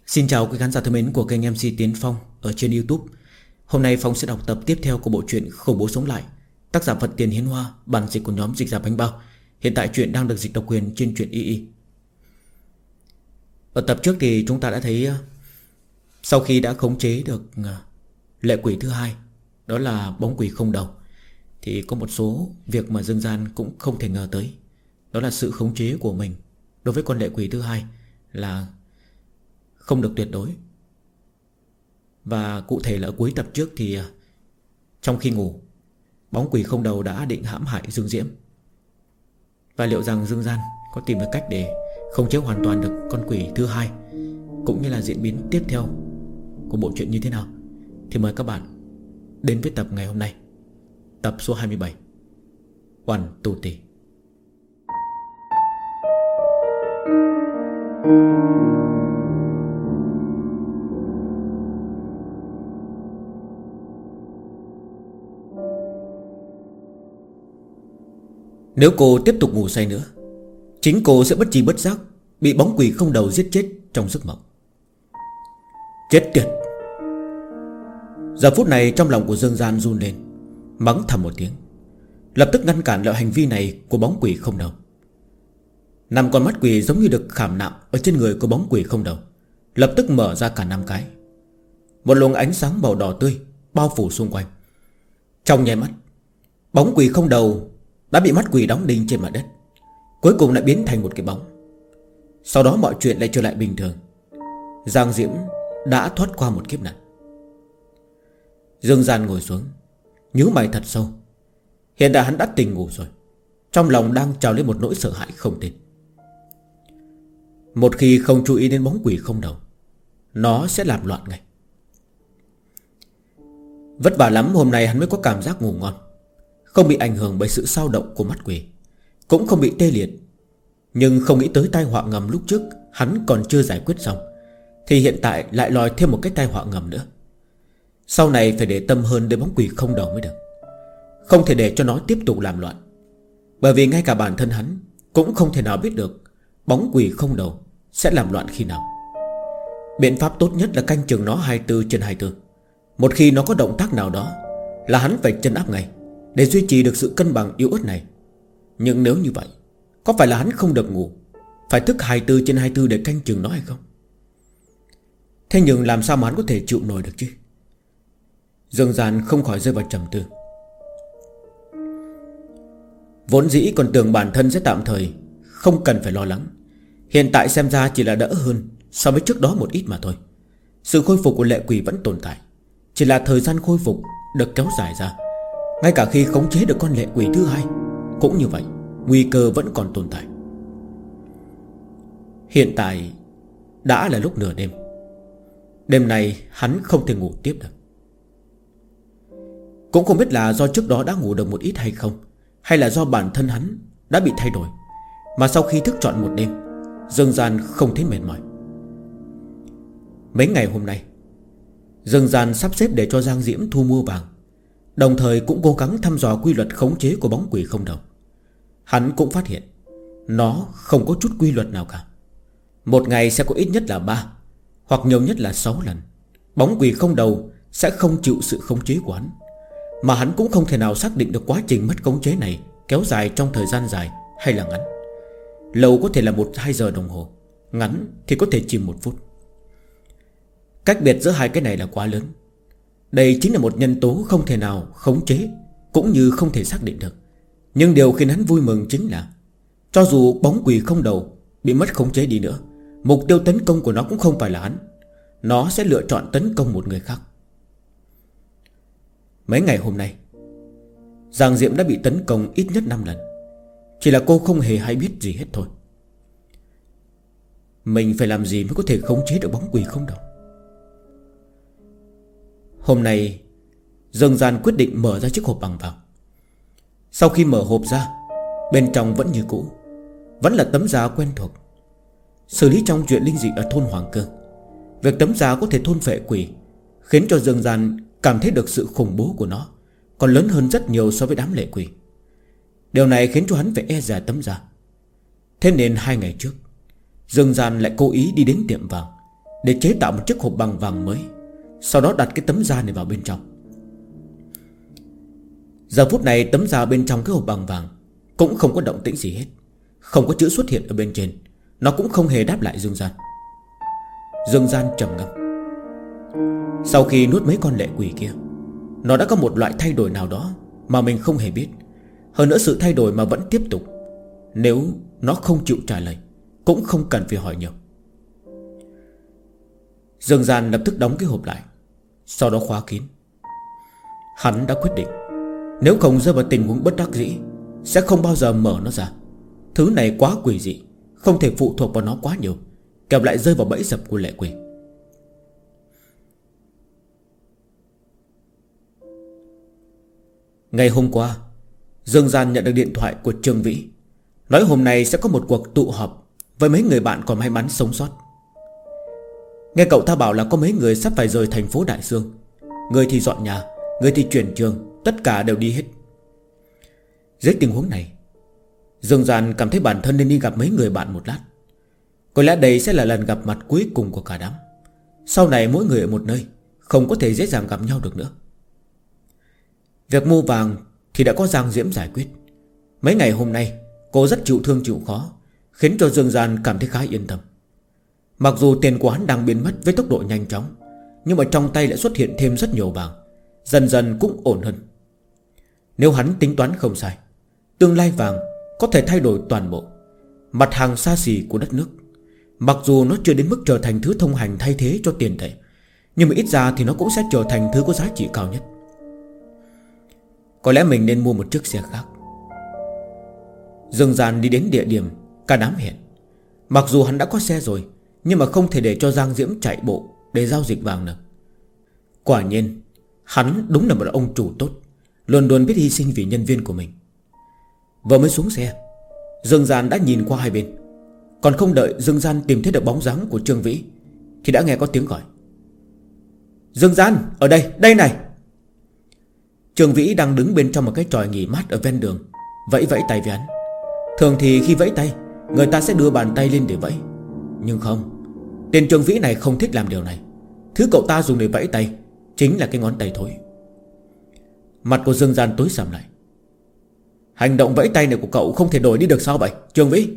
Xin chào quý khán giả thân mến của kênh MC Tiến Phong ở trên YouTube. Hôm nay Phong sẽ đọc tập tiếp theo của bộ truyện Khủng Bố Sống Lại, tác giả Phật Tiền Hiến Hoa, bản dịch của nhóm Dịch Giả Bánh Bao. Hiện tại truyện đang được dịch độc quyền trên truyện YY. Ở tập trước thì chúng ta đã thấy sau khi đã khống chế được lệ quỷ thứ hai, đó là bóng quỷ không đầu, thì có một số việc mà Dương Gian cũng không thể ngờ tới. Đó là sự khống chế của mình đối với con lệ quỷ thứ hai là không được tuyệt đối. Và cụ thể là ở cuối tập trước thì trong khi ngủ, bóng quỷ không đầu đã định hãm hại Dương Diễm. Và liệu rằng Dương Gian có tìm được cách để khống chế hoàn toàn được con quỷ thứ hai, cũng như là diễn biến tiếp theo của bộ truyện như thế nào, thì mời các bạn đến với tập ngày hôm nay, tập số 27, Oằn Tu Tì. Nếu cô tiếp tục ngủ say nữa, chính cô sẽ bất tri bất giác bị bóng quỷ không đầu giết chết trong giấc mộng. Chết tiệt! Giờ phút này trong lòng của Dương Gian run lên, mắng thầm một tiếng, lập tức ngăn cản loại hành vi này của bóng quỷ không đầu. 5 con mắt quỷ giống như được khảm nạm ở trên người của bóng quỷ không đầu, lập tức mở ra cả 5 cái. Một luồng ánh sáng màu đỏ tươi bao phủ xung quanh. Trong nháy mắt, bóng quỷ không đầu đã bị mắt quỷ đóng đinh trên mặt đất, cuối cùng lại biến thành một cái bóng. Sau đó mọi chuyện lại trở lại bình thường. Giang Diễm đã thoát qua một kiếp nạn. Dương Gian ngồi xuống, nhíu mày thật sâu. Hiện tại hắn đã tỉnh ngủ rồi, trong lòng đang trào lên một nỗi sợ hãi không tên. Một khi không chú ý đến bóng quỷ không đầu, nó sẽ làm loạn ngay. Vất vả lắm hôm nay hắn mới có cảm giác ngủ ngon, không bị ảnh hưởng bởi sự xao động của mắt quỷ, cũng không bị tê liệt. Nhưng không nghĩ tới tai họa ngầm lúc trước hắn còn chưa giải quyết xong, thì hiện tại lại lòi thêm một cái tai họa ngầm nữa. Sau này phải để tâm hơn đến bóng quỷ không đầu mới được, không thể để cho nó tiếp tục làm loạn. Bởi vì ngay cả bản thân hắn cũng không thể nào biết được bóng quỷ không đầu sẽ làm loạn khi nào. Biện pháp tốt nhất là canh chừng nó 24/24. Một khi nó có động tác nào đó là hắn phải trấn áp ngay, để duy trì được sự cân bằng yếu ớt này. Nhưng nếu như vậy, có phải là hắn không được ngủ, phải thức 24/24 để canh chừng nó hay không? Thế nhưng làm sao mà hắn có thể chịu nổi được chứ? Dương Gian không khỏi rơi vào trầm tư. Vốn dĩ còn tưởng bản thân sẽ tạm thời không cần phải lo lắng, hiện tại xem ra chỉ là đỡ hơn so với trước đó một ít mà thôi. Sự khôi phục của lệ quỷ vẫn tồn tại, chỉ là thời gian khôi phục được kéo dài ra. Ngay cả khi khống chế được con lệ quỷ thứ hai cũng như vậy, nguy cơ vẫn còn tồn tại. Hiện tại đã là lúc nửa đêm. Đêm này hắn không thể ngủ tiếp được. Cũng không biết là do trước đó đã ngủ được một ít hay không, hay là do bản thân hắn đã bị thay đổi, mà sau khi thức trọn một đêm, Dương Gian không thấy mệt mỏi. Mấy ngày hôm nay, Dương Gian sắp xếp để cho Giang Diễm thu mua vàng, đồng thời cũng cố gắng thăm dò quy luật khống chế của bóng quỷ không đầu. Hắn cũng phát hiện nó không có chút quy luật nào cả. Một ngày sẽ có ít nhất là 3 hoặc nhiều nhất là 6 lần bóng quỷ không đầu sẽ không chịu sự khống chế của hắn. Mà hắn cũng không thể nào xác định được quá trình mất khống chế này kéo dài trong thời gian dài hay là ngắn. Lâu có thể là 1-2 giờ đồng hồ, ngắn thì có thể chỉ 1 phút. Cách biệt giữa hai cái này là quá lớn. Đây chính là một nhân tố không thể nào khống chế, cũng như không thể xác định được. Nhưng điều khiến hắn vui mừng chính là cho dù bóng quỷ không đầu bị mất khống chế đi nữa, mục tiêu tấn công của nó cũng không phải là hắn. Nó sẽ lựa chọn tấn công một người khác. Mấy ngày hôm nay, Giang Diệm đã bị tấn công ít nhất 5 lần. Chỉ là cô không hề hay biết gì hết thôi. Mình phải làm gì mới có thể khống chế được bóng quỷ không đầu? Hôm nay Dương Gian quyết định mở ra chiếc hộp bằng vàng. Sau khi mở hộp ra, bên trong vẫn như cũ, vẫn là tấm da quen thuộc, xử lý trong chuyện linh dị ở thôn Hoàng Cơ. Việc tấm da có thể thôn phệ quỷ khiến cho Dương Gian cảm thấy được sự khủng bố của nó còn lớn hơn rất nhiều so với đám lệ quỷ. Điều này khiến cho hắn phải e dè tấm da. Thế nên 2 ngày trước, Dương Gian lại cố ý đi đến tiệm vàng, để chế tạo một chiếc hộp bằng vàng mới, sau đó đặt cái tấm da này vào bên trong. Giờ phút này tấm da bên trong cái hộp bằng vàng cũng không có động tĩnh gì hết, không có chữ xuất hiện ở bên trên. Nó cũng không hề đáp lại Dương Gian. Dương Gian trầm ngâm. Sau khi nuốt mấy con lệ quỷ kia, nó đã có một loại thay đổi nào đó mà mình không hề biết. Hơn nữa sự thay đổi mà vẫn tiếp tục. Nếu nó không chịu trả lời, cũng không cần phải hỏi nhiều. Dương Gian lập tức đóng cái hộp lại, sau đó khóa kín. Hắn đã quyết định, nếu không rơi vào tình huống bất đắc dĩ, sẽ không bao giờ mở nó ra. Thứ này quá quỷ dị, không thể phụ thuộc vào nó quá nhiều, kẻo lại rơi vào bẫy dập của lệ quỷ. Ngày hôm qua, Dương Gian nhận được điện thoại của Trương Vĩ, nói hôm nay sẽ có một cuộc tụ họp với mấy người bạn còn may mắn sống sót. Nghe cậu ta bảo là có mấy người sắp phải rời thành phố Đại Sương. Người thì dọn nhà, người thì chuyển trường, tất cả đều đi hết. Dưới tình huống này, Dương Gian cảm thấy bản thân nên đi gặp mấy người bạn một lát. Có lẽ đây sẽ là lần gặp mặt cuối cùng của cả đám. Sau này mỗi người ở một nơi, không có thể dễ dàng gặp nhau được nữa. Việc mua vàng thì đã có Giang Diễm giải quyết. Mấy ngày hôm nay cô rất chịu thương chịu khó, khiến cho Dương Gian cảm thấy khá yên tâm. Mặc dù tiền của hắn đang biến mất với tốc độ nhanh chóng, nhưng mà trong tay lại xuất hiện thêm rất nhiều vàng, dần dần cũng ổn hơn. Nếu hắn tính toán không sai, tương lai vàng có thể thay đổi toàn bộ mặt hàng xa xỉ của đất nước. Mặc dù nó chưa đến mức trở thành thứ thông hành thay thế cho tiền tệ, nhưng mà ít ra thì nó cũng sẽ trở thành thứ có giá trị cao nhất. Có lẽ mình nên mua một chiếc xe khác. Dương Gian đi đến địa điểm cả đám hẹn. Mặc dù hắn đã có xe rồi, nhưng mà không thể để cho Giang Diễm chạy bộ để giao dịch vàng nữa. Quả nhiên hắn đúng là một ông chủ tốt, luôn luôn biết hy sinh vì nhân viên của mình. Vừa mới xuống xe, Dương Gian đã nhìn qua hai bên. Còn không đợi Dương Gian tìm thấy được bóng dáng của Trương Vĩ, thì đã nghe có tiếng gọi. Dương Gian, ở đây, đây này. Trương Vĩ đang đứng bên trong một cái chòi nghỉ mát ở ven đường, vẫy vẫy tay với hắn. Thường thì khi vẫy tay, người ta sẽ đưa bàn tay lên để vẫy, nhưng không, tên Trương Vĩ này không thích làm điều này. Thứ cậu ta dùng để vẫy tay chính là cái ngón tay thối. Mặt của Dương Gian tối sầm lại. Hành động vẫy tay này của cậu không thể đổi đi được sao vậy Trương Vĩ?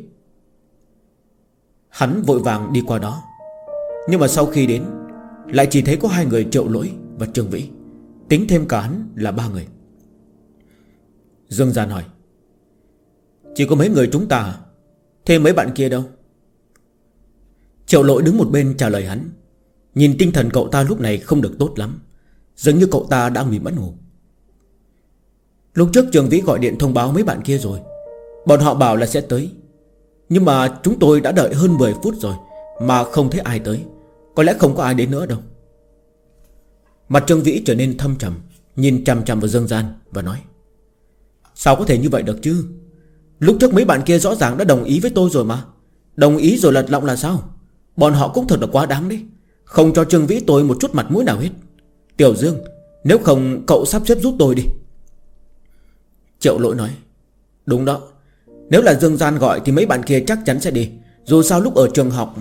Hắn vội vàng đi qua đó, nhưng mà sau khi đến, lại chỉ thấy có hai người Triệu Lỗi và Trương Vĩ, tính thêm cả hắn là ba người. Dương Gian hỏi: chỉ có mấy người chúng ta à? Thêm mấy bạn kia đâu? Triệu Lỗi đứng một bên trả lời hắn. Nhìn tinh thần cậu ta lúc này không được tốt lắm, dường như cậu ta đã bị mất ngủ. Lúc trước Trương Vĩ gọi điện thông báo mấy bạn kia rồi, bọn họ bảo là sẽ tới, nhưng mà chúng tôi đã đợi hơn 10 phút rồi mà không thấy ai tới. Có lẽ không có ai đến nữa đâu. Mặt Trương Vĩ trở nên thâm trầm, nhìn chằm chằm vào Dương Gian và nói: sao có thể như vậy được chứ? Lúc trước mấy bạn kia rõ ràng đã đồng ý với tôi rồi mà. Đồng ý rồi lật lọng là sao? Bọn họ cũng thật là quá đáng đấy, không cho Trương Vĩ tôi một chút mặt mũi nào hết. Tiểu Dương, nếu không cậu sắp xếp giúp tôi đi. Triệu Lỗi nói: đúng đó, nếu là Dương Gian gọi thì mấy bạn kia chắc chắn sẽ đi. Dù sao lúc ở trường học...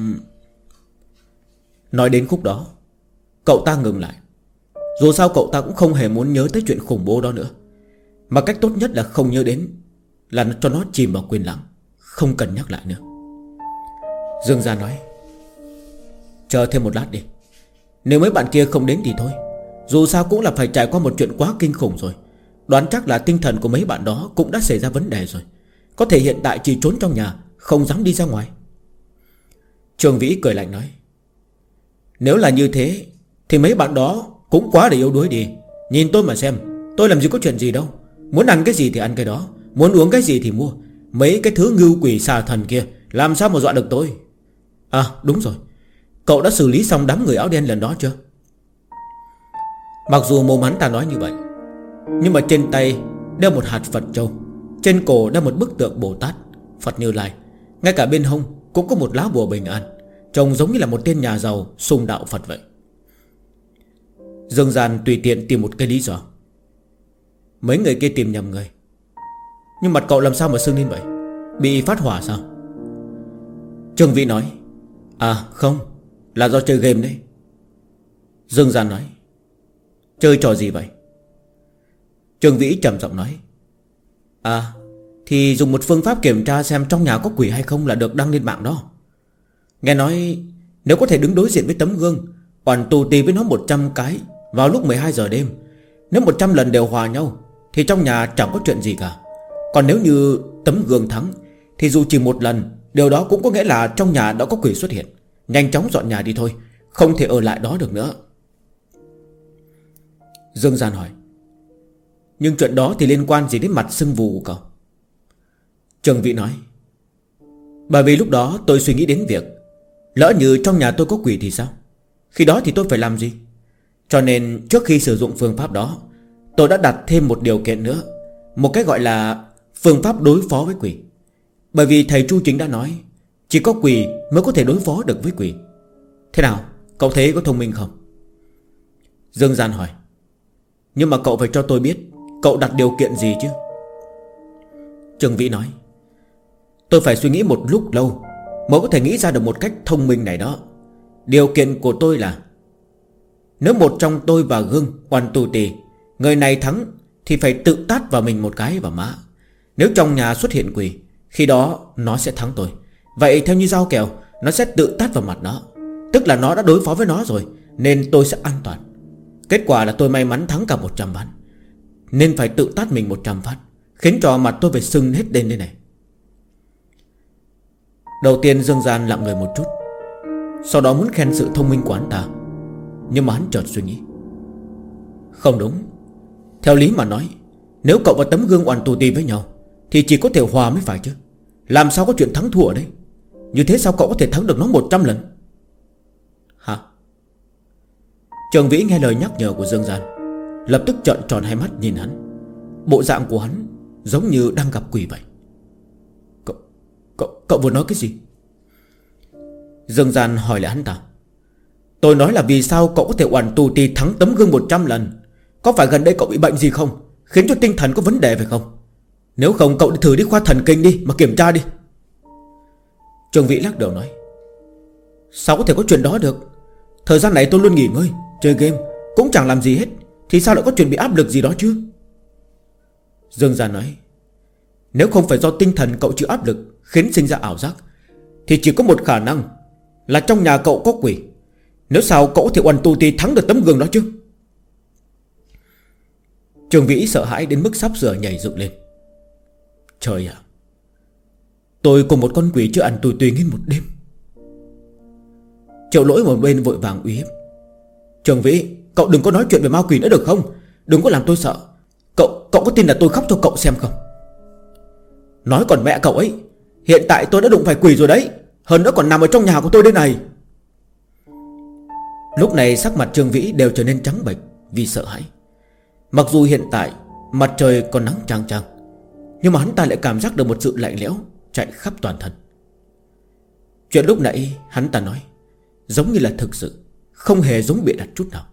Nói đến khúc đó, cậu ta ngừng lại. Dù sao cậu ta cũng không hề muốn nhớ tới chuyện khủng bố đó nữa, mà cách tốt nhất là không nhớ đến, là cho nó chìm vào quên lãng, không cần nhắc lại nữa. Dương Gian nói: chờ thêm một lát đi. Nếu mấy bạn kia không đến thì thôi, dù sao cũng là phải trải qua một chuyện quá kinh khủng rồi. Đoán chắc là tinh thần của mấy bạn đó cũng đã xảy ra vấn đề rồi, có thể hiện tại chỉ trốn trong nhà, không dám đi ra ngoài. Trương Vĩ cười lạnh nói: nếu là như thế thì mấy bạn đó cũng quá để yếu đuối đi. Nhìn tôi mà xem, tôi làm gì có chuyện gì đâu. Muốn ăn cái gì thì ăn cái đó, muốn uống cái gì thì mua. Mấy cái thứ ngưu quỷ xà thần kia làm sao mà dọa được tôi. À đúng rồi, cậu đã xử lý xong đám người áo đen lần đó chưa? Mặc dù mồm hắn ta nói như vậy, nhưng mà trên tay đeo một hạt Phật châu, trên cổ đeo một bức tượng Bồ Tát, Phật Như Lai, ngay cả bên hông cũng có một lá bùa bình an, trông giống như là một tên nhà giàu sùng đạo Phật vậy. Dương Gian tùy tiện tìm một cái lý do: mấy người kia tìm nhầm người. Nhưng mặt cậu làm sao mà sưng lên vậy? Bị phát hỏa sao? Trương Vĩ nói: à không, Là do chơi game đấy. Dương Gian nói. Chơi trò gì vậy? Trương Vĩ trầm giọng nói. À, thì dùng một phương pháp kiểm tra xem trong nhà có quỷ hay không là được đăng lên mạng đó. Nghe nói nếu có thể đứng đối diện với tấm gương, oằn tù tì với nó 100 cái vào lúc 12 giờ đêm, nếu 100 lần đều hòa nhau thì trong nhà chẳng có chuyện gì cả. Còn nếu như tấm gương thắng thì dù chỉ một lần, điều đó cũng có nghĩa là trong nhà đã có quỷ xuất hiện. Nhanh chóng dọn nhà đi thôi, không thể ở lại đó được nữa. Dương Gian hỏi. Nhưng chuyện đó thì liên quan gì đến mặt sưng vù của cậu? Trương Vĩ nói. Bởi vì lúc đó tôi suy nghĩ đến việc lỡ như trong nhà tôi có quỷ thì sao? Khi đó thì tôi phải làm gì? Cho nên trước khi sử dụng phương pháp đó, tôi đã đặt thêm một điều kiện nữa, một cái gọi là phương pháp đối phó với quỷ. Bởi vì thầy Chu Chính đã nói chỉ có quỷ mới có thể đối phó được với quỷ. Thế nào, cậu thấy có thông minh không? Dương Gian hỏi. Nhưng mà cậu phải cho tôi biết cậu đặt điều kiện gì chứ? Trương Vĩ nói. Tôi phải suy nghĩ một lúc lâu mới có thể nghĩ ra được một cách thông minh này đó. Điều kiện của tôi là nếu một trong tôi và Gương oằn tù tì, người này thắng thì phải tự tát vào mình một cái vào má. Nếu trong nhà xuất hiện quỷ, khi đó nó sẽ thắng tôi. Vậy theo như giao kèo, nó sẽ tự tát vào mặt nó. Tức là nó đã đối phó với nó rồi, nên tôi sẽ an toàn. Kết quả là tôi may mắn thắng cả 100 ván, nên phải tự tát mình 100 phát, khiến cho mặt tôi phải sưng hết lên đây này. Đầu tiên Dương Gian lặng người một chút, sau đó muốn khen sự thông minh của hắn ta. Nhưng mà hắn chợt suy nghĩ. Không đúng. Theo lý mà nói, nếu cậu và tấm gương oằn tù tì với nhau thì chỉ có thể hòa mới phải chứ. Làm sao có chuyện thắng thua ở đây? Như thế sao cậu có thể thắng được nó 100 lần? Hả? Trương Vĩ nghe lời nhắc nhở của Dương Gian, lập tức trợn tròn hai mắt nhìn hắn. Bộ dạng của hắn giống như đang gặp quỷ vậy. Cậu vừa nói cái gì? Dương Gian hỏi lại hắn ta. Tôi nói là vì sao cậu có thể oằn tù tì thắng tấm gương 100 lần. Có phải gần đây cậu bị bệnh gì không, khiến cho tinh thần có vấn đề phải không? Nếu không cậu thử đi khoa thần kinh đi mà kiểm tra đi. Trương Vĩ lắc đầu nói. Sao có thể có chuyện đó được? Thời gian này tôi luôn nghỉ ngơi, chơi game, cũng chẳng làm gì hết, thì sao lại có chuyện bị áp lực gì đó chứ? Dương Gian nói. Nếu không phải do tinh thần cậu chịu áp lực khiến sinh ra ảo giác, thì chỉ có một khả năng là trong nhà cậu có quỷ. Nếu sao cậu có thể oằn tù tì thắng được tấm gương đó chứ? Trương Vĩ sợ hãi đến mức sắp sửa nhảy dựng lên. Trời ạ, tôi cùng một con quỷ chưa ăn tùy nguyên một đêm. Triệu Lỗi một bên vội vàng uy hiếp. Trương Vĩ, cậu đừng có nói chuyện về ma quỷ nữa được không? Đừng có làm tôi sợ. Cậu có tin là tôi khóc cho cậu xem không? Nói còn mẹ cậu ấy, hiện tại tôi đã đụng phải quỷ rồi đấy, hơn nữa còn nằm ở trong nhà của tôi đây này. Lúc này sắc mặt Trương Vĩ đều trở nên trắng bệch vì sợ hãi. Mặc dù hiện tại mặt trời còn nắng chang chang, nhưng mà hắn ta lại cảm giác được một sự lạnh lẽo chạy khắp toàn thân. Chuyện lúc nãy hắn ta nói giống như là thực sự, không hề giống bịa đặt chút nào.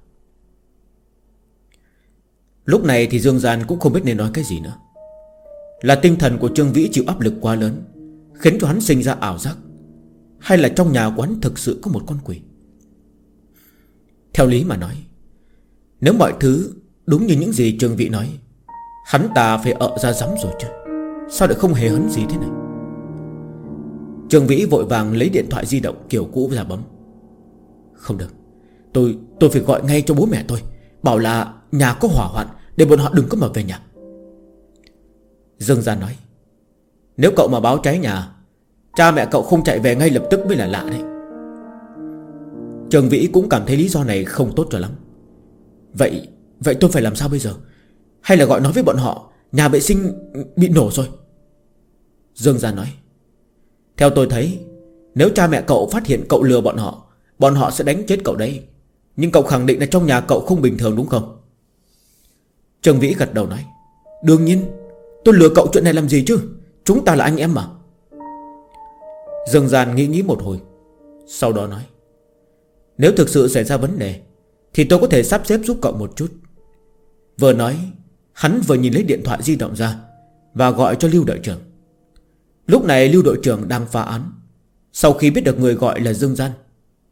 Lúc này thì Dương Gian cũng không biết nên nói cái gì nữa. Là tinh thần của Trương Vĩ chịu áp lực quá lớn, khiến cho hắn sinh ra ảo giác, hay là trong nhà của hắn thực sự có một con quỷ? Theo lý mà nói, nếu mọi thứ đúng như những gì Trương Vĩ nói, hắn ta phải ợ ra rắm rồi chứ. Sao lại không hề hấn gì thế này? Trương Vĩ vội vàng lấy điện thoại di động kiểu cũ ra bấm. Không được, tôi phải gọi ngay cho bố mẹ tôi, bảo là nhà có hỏa hoạn, để bọn họ đừng có mà về nhà. Dương Gian nói. Nếu cậu mà báo cháy nhà, cha mẹ cậu không chạy về ngay lập tức mới là lạ đấy. Trương Vĩ cũng cảm thấy lý do này không tốt cho lắm. Vậy tôi phải làm sao bây giờ? Hay là gọi nói với bọn họ nhà vệ sinh bị nổ rồi? Dương Gian nói. Theo tôi thấy, nếu cha mẹ cậu phát hiện cậu lừa bọn họ sẽ đánh chết cậu đấy. Nhưng cậu khẳng định là trong nhà cậu không bình thường đúng không? Trương Vĩ gật đầu nói. Đương nhiên, tôi lừa cậu chuyện này làm gì chứ, chúng ta là anh em mà. Dương Gian nghĩ một hồi, sau đó nói. Nếu thực sự xảy ra vấn đề thì tôi có thể sắp xếp giúp cậu một chút. Vừa nói, hắn vừa nhìn lấy điện thoại di động ra và gọi cho Lưu đội trưởng. Lúc này Lưu đội trưởng đang phá án. Sau khi biết được người gọi là Dương Gian,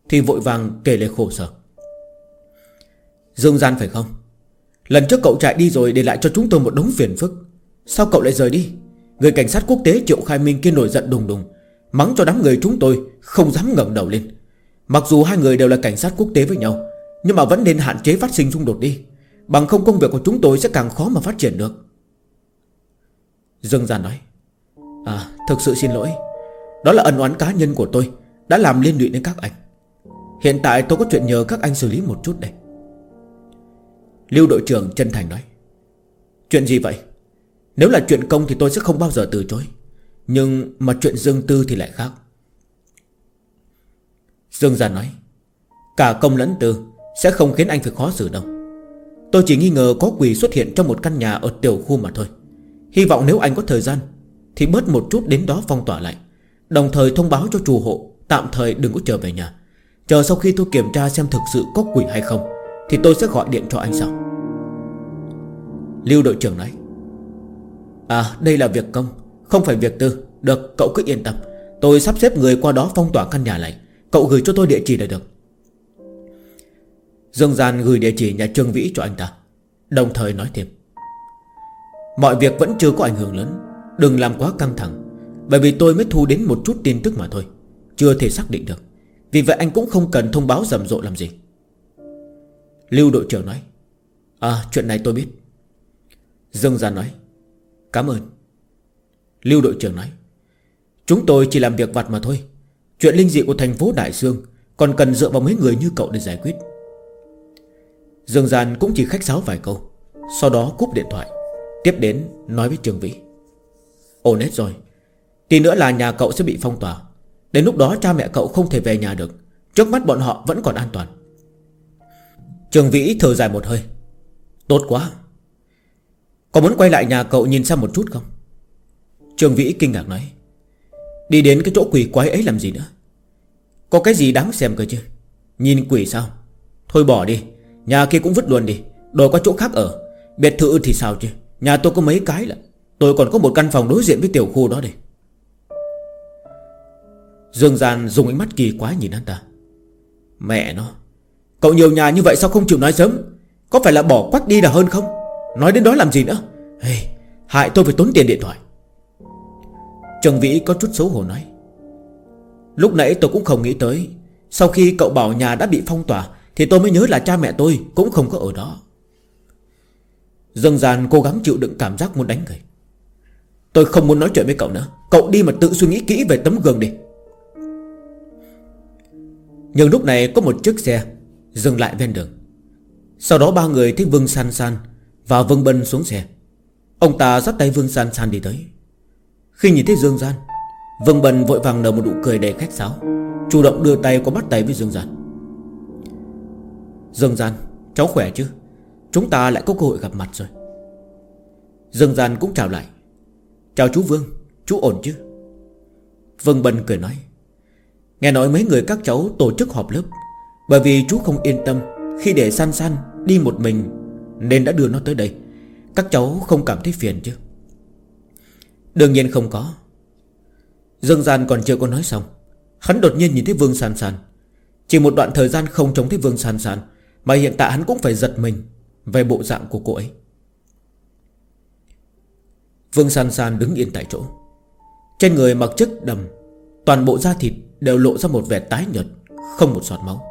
thì vội vàng kể lại khổ sở. Dương Gian phải không? Lần trước cậu chạy đi rồi để lại cho chúng tôi một đống phiền phức. Sao cậu lại rời đi? Người cảnh sát quốc tế Triệu Khai Minh kia nổi giận đùng đùng, mắng cho đám người chúng tôi không dám ngẩng đầu lên. Mặc dù hai người đều là cảnh sát quốc tế với nhau, nhưng mà vẫn nên hạn chế phát sinh xung đột đi, bằng không công việc của chúng tôi sẽ càng khó mà phát triển được. Dương Gian nói: thực sự xin lỗi. Đó là ân oán cá nhân của tôi, đã làm liên lụy đến các anh. Hiện tại tôi có chuyện nhờ các anh xử lý một chút đây. Lưu đội trưởng chân thành nói: Chuyện gì vậy? Nếu là chuyện công thì tôi sẽ không bao giờ từ chối, nhưng mà chuyện riêng tư thì lại khác. Dương Gian nói: Cả công lẫn tư sẽ không khiến anh phải khó xử đâu. Tôi chỉ nghi ngờ có quỷ xuất hiện trong một căn nhà ở tiểu khu mà thôi. Hy vọng nếu anh có thời gian thì bớt một chút đến đó phong tỏa lại, đồng thời thông báo cho chủ hộ tạm thời đừng có trở về nhà. Chờ sau khi tôi kiểm tra xem thực sự có quỷ hay không thì tôi sẽ gọi điện cho anh sau. Lưu đội trưởng nói: Đây là việc công, không phải việc tư. Được, cậu cứ yên tâm. Tôi sắp xếp người qua đó phong tỏa căn nhà này. Cậu gửi cho tôi địa chỉ là được. Dương Gian gửi địa chỉ nhà Trương Vĩ cho anh ta, đồng thời nói thêm: Mọi việc vẫn chưa có ảnh hưởng lớn, đừng làm quá căng thẳng, bởi vì tôi mới thu đến một chút tin tức mà thôi, chưa thể xác định được. Vì vậy anh cũng không cần thông báo rầm rộ làm gì. Lưu đội trưởng nói: Chuyện này tôi biết. Dương Gian nói: Cảm ơn. Lưu đội trưởng nói: Chúng tôi chỉ làm việc vặt mà thôi. Chuyện linh dị của thành phố Đại Sương còn cần dựa vào mấy người như cậu để giải quyết. Dương Gian cũng chỉ khách sáo vài câu, sau đó cúp điện thoại. Tiếp đến nói với Trương Vĩ: Ổn hết rồi. Tí nữa là nhà cậu sẽ bị phong tỏa. Đến lúc đó cha mẹ cậu không thể về nhà được. Trước mắt bọn họ vẫn còn an toàn. Trương Vĩ thở dài một hơi: Tốt quá. Có muốn quay lại nhà cậu nhìn xem một chút không? Trương Vĩ kinh ngạc nói: Đi đến cái chỗ quỷ quái ấy làm gì nữa? Có cái gì đáng xem cơ chứ? Nhìn quỷ sao? Thôi bỏ đi, nhà kia cũng vứt luôn đi, đổi qua chỗ khác ở. Biệt thự thì sao chứ? Nhà tôi có mấy cái là tôi còn có một căn phòng đối diện với tiểu khu đó đây. Dương Gian dùng ánh mắt kỳ quái nhìn hắn ta: Mẹ nó, cậu nhiều nhà như vậy sao không chịu nói sớm? Có phải là bỏ quách đi là hơn không? Nói đến đó làm gì nữa? Hại tôi phải tốn tiền điện thoại. Trương Vĩ có chút xấu hổ nói: Lúc nãy tôi cũng không nghĩ tới, sau khi cậu bảo nhà đã bị phong tỏa thì tôi mới nhớ là cha mẹ tôi cũng không có ở đó. Dương Gian cố gắng chịu đựng cảm giác muốn đánh người: Tôi không muốn nói chuyện với cậu nữa. Cậu đi mà tự suy nghĩ kỹ về tấm gương đi. Nhưng lúc này có một chiếc xe dừng lại ven đường. Sau đó ba người thấy Vương San San và Vương Bân xuống xe. Ông ta dắt tay Vương San San đi tới. Khi nhìn thấy Dương Gian, Vương Bân vội vàng nở một nụ cười đầy khách sáo, chủ động đưa tay qua bắt tay với Dương Gian. Dương Gian, cháu khỏe chứ? Chúng ta lại có cơ hội gặp mặt rồi. Dương Gian cũng chào lại: Chào chú Vương, chú ổn chứ? Vương Bân cười nói: Nghe nói mấy người các cháu tổ chức họp lớp, bởi vì chú không yên tâm khi để San San đi một mình nên đã đưa nó tới đây. Các cháu không cảm thấy phiền chứ? Đương nhiên không có. Dương Gian còn chưa có nói xong, hắn đột nhiên nhìn thấy Vương San San. Chỉ một đoạn thời gian không trông thấy Vương San San mà hiện tại hắn cũng phải giật mình về bộ dạng của cô ấy. Vương San San đứng yên tại chỗ. Trên người mặc chất đầm, toàn bộ da thịt đều lộ ra một vẻ tái nhợt, không một giọt máu.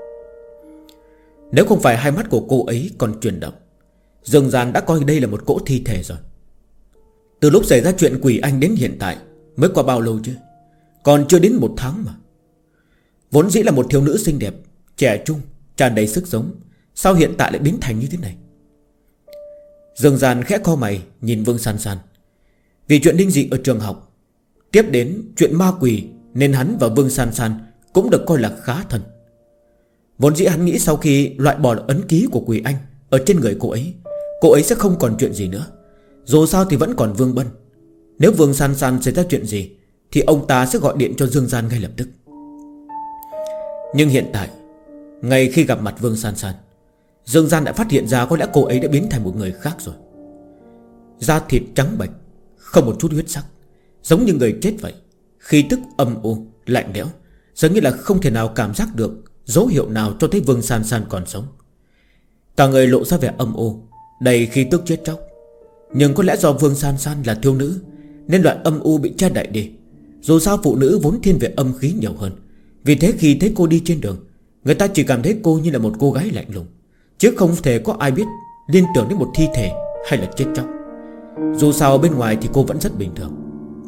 Nếu không phải hai mắt của cô ấy còn chuyển động, Dương Gian đã coi đây là một cỗ thi thể rồi. Từ lúc xảy ra chuyện quỷ anh đến hiện tại mới qua bao lâu chứ? Còn chưa đến 1 tháng mà. Vốn dĩ là một thiếu nữ xinh đẹp, trẻ trung, tràn đầy sức sống, sao hiện tại lại biến thành như thế này? Dương Gian khẽ cau mày nhìn Vương San San. Vì chuyện linh dị ở trường học, tiếp đến chuyện ma quỷ, nên hắn và Vương San San cũng được coi là khá thân. Vốn dĩ hắn nghĩ sau khi loại bỏ ấn ký của quỷ anh ở trên người cô ấy sẽ không còn chuyện gì nữa. Dù sao thì vẫn còn Vương Bân. Nếu Vương San San xảy ra chuyện gì thì ông ta sẽ gọi điện cho Dương Gian ngay lập tức. Nhưng hiện tại, ngay khi gặp mặt Vương San San, Dương Gian đã phát hiện ra có lẽ cô ấy đã biến thành một người khác rồi. Da thịt trắng bệch, không một chút huyết sắc, giống như người chết vậy. Khí tức âm u, lạnh lẽo, dường như là không thể nào cảm giác được dấu hiệu nào cho thấy Vương San San còn sống. Cả người lộ ra vẻ âm u, đầy khí tức chết chóc. Nhưng có lẽ do Vương San San là thiếu nữ nên loại âm u bị che đậy đi. Dù sao phụ nữ vốn thiên về âm khí nhiều hơn. Vì thế khi thấy cô đi trên đường, người ta chỉ cảm thấy cô như là một cô gái lạnh lùng, chứ không thể có ai biết liên tưởng đến một thi thể hay là chết chóc. Dù sao bên ngoài thì cô vẫn rất bình thường.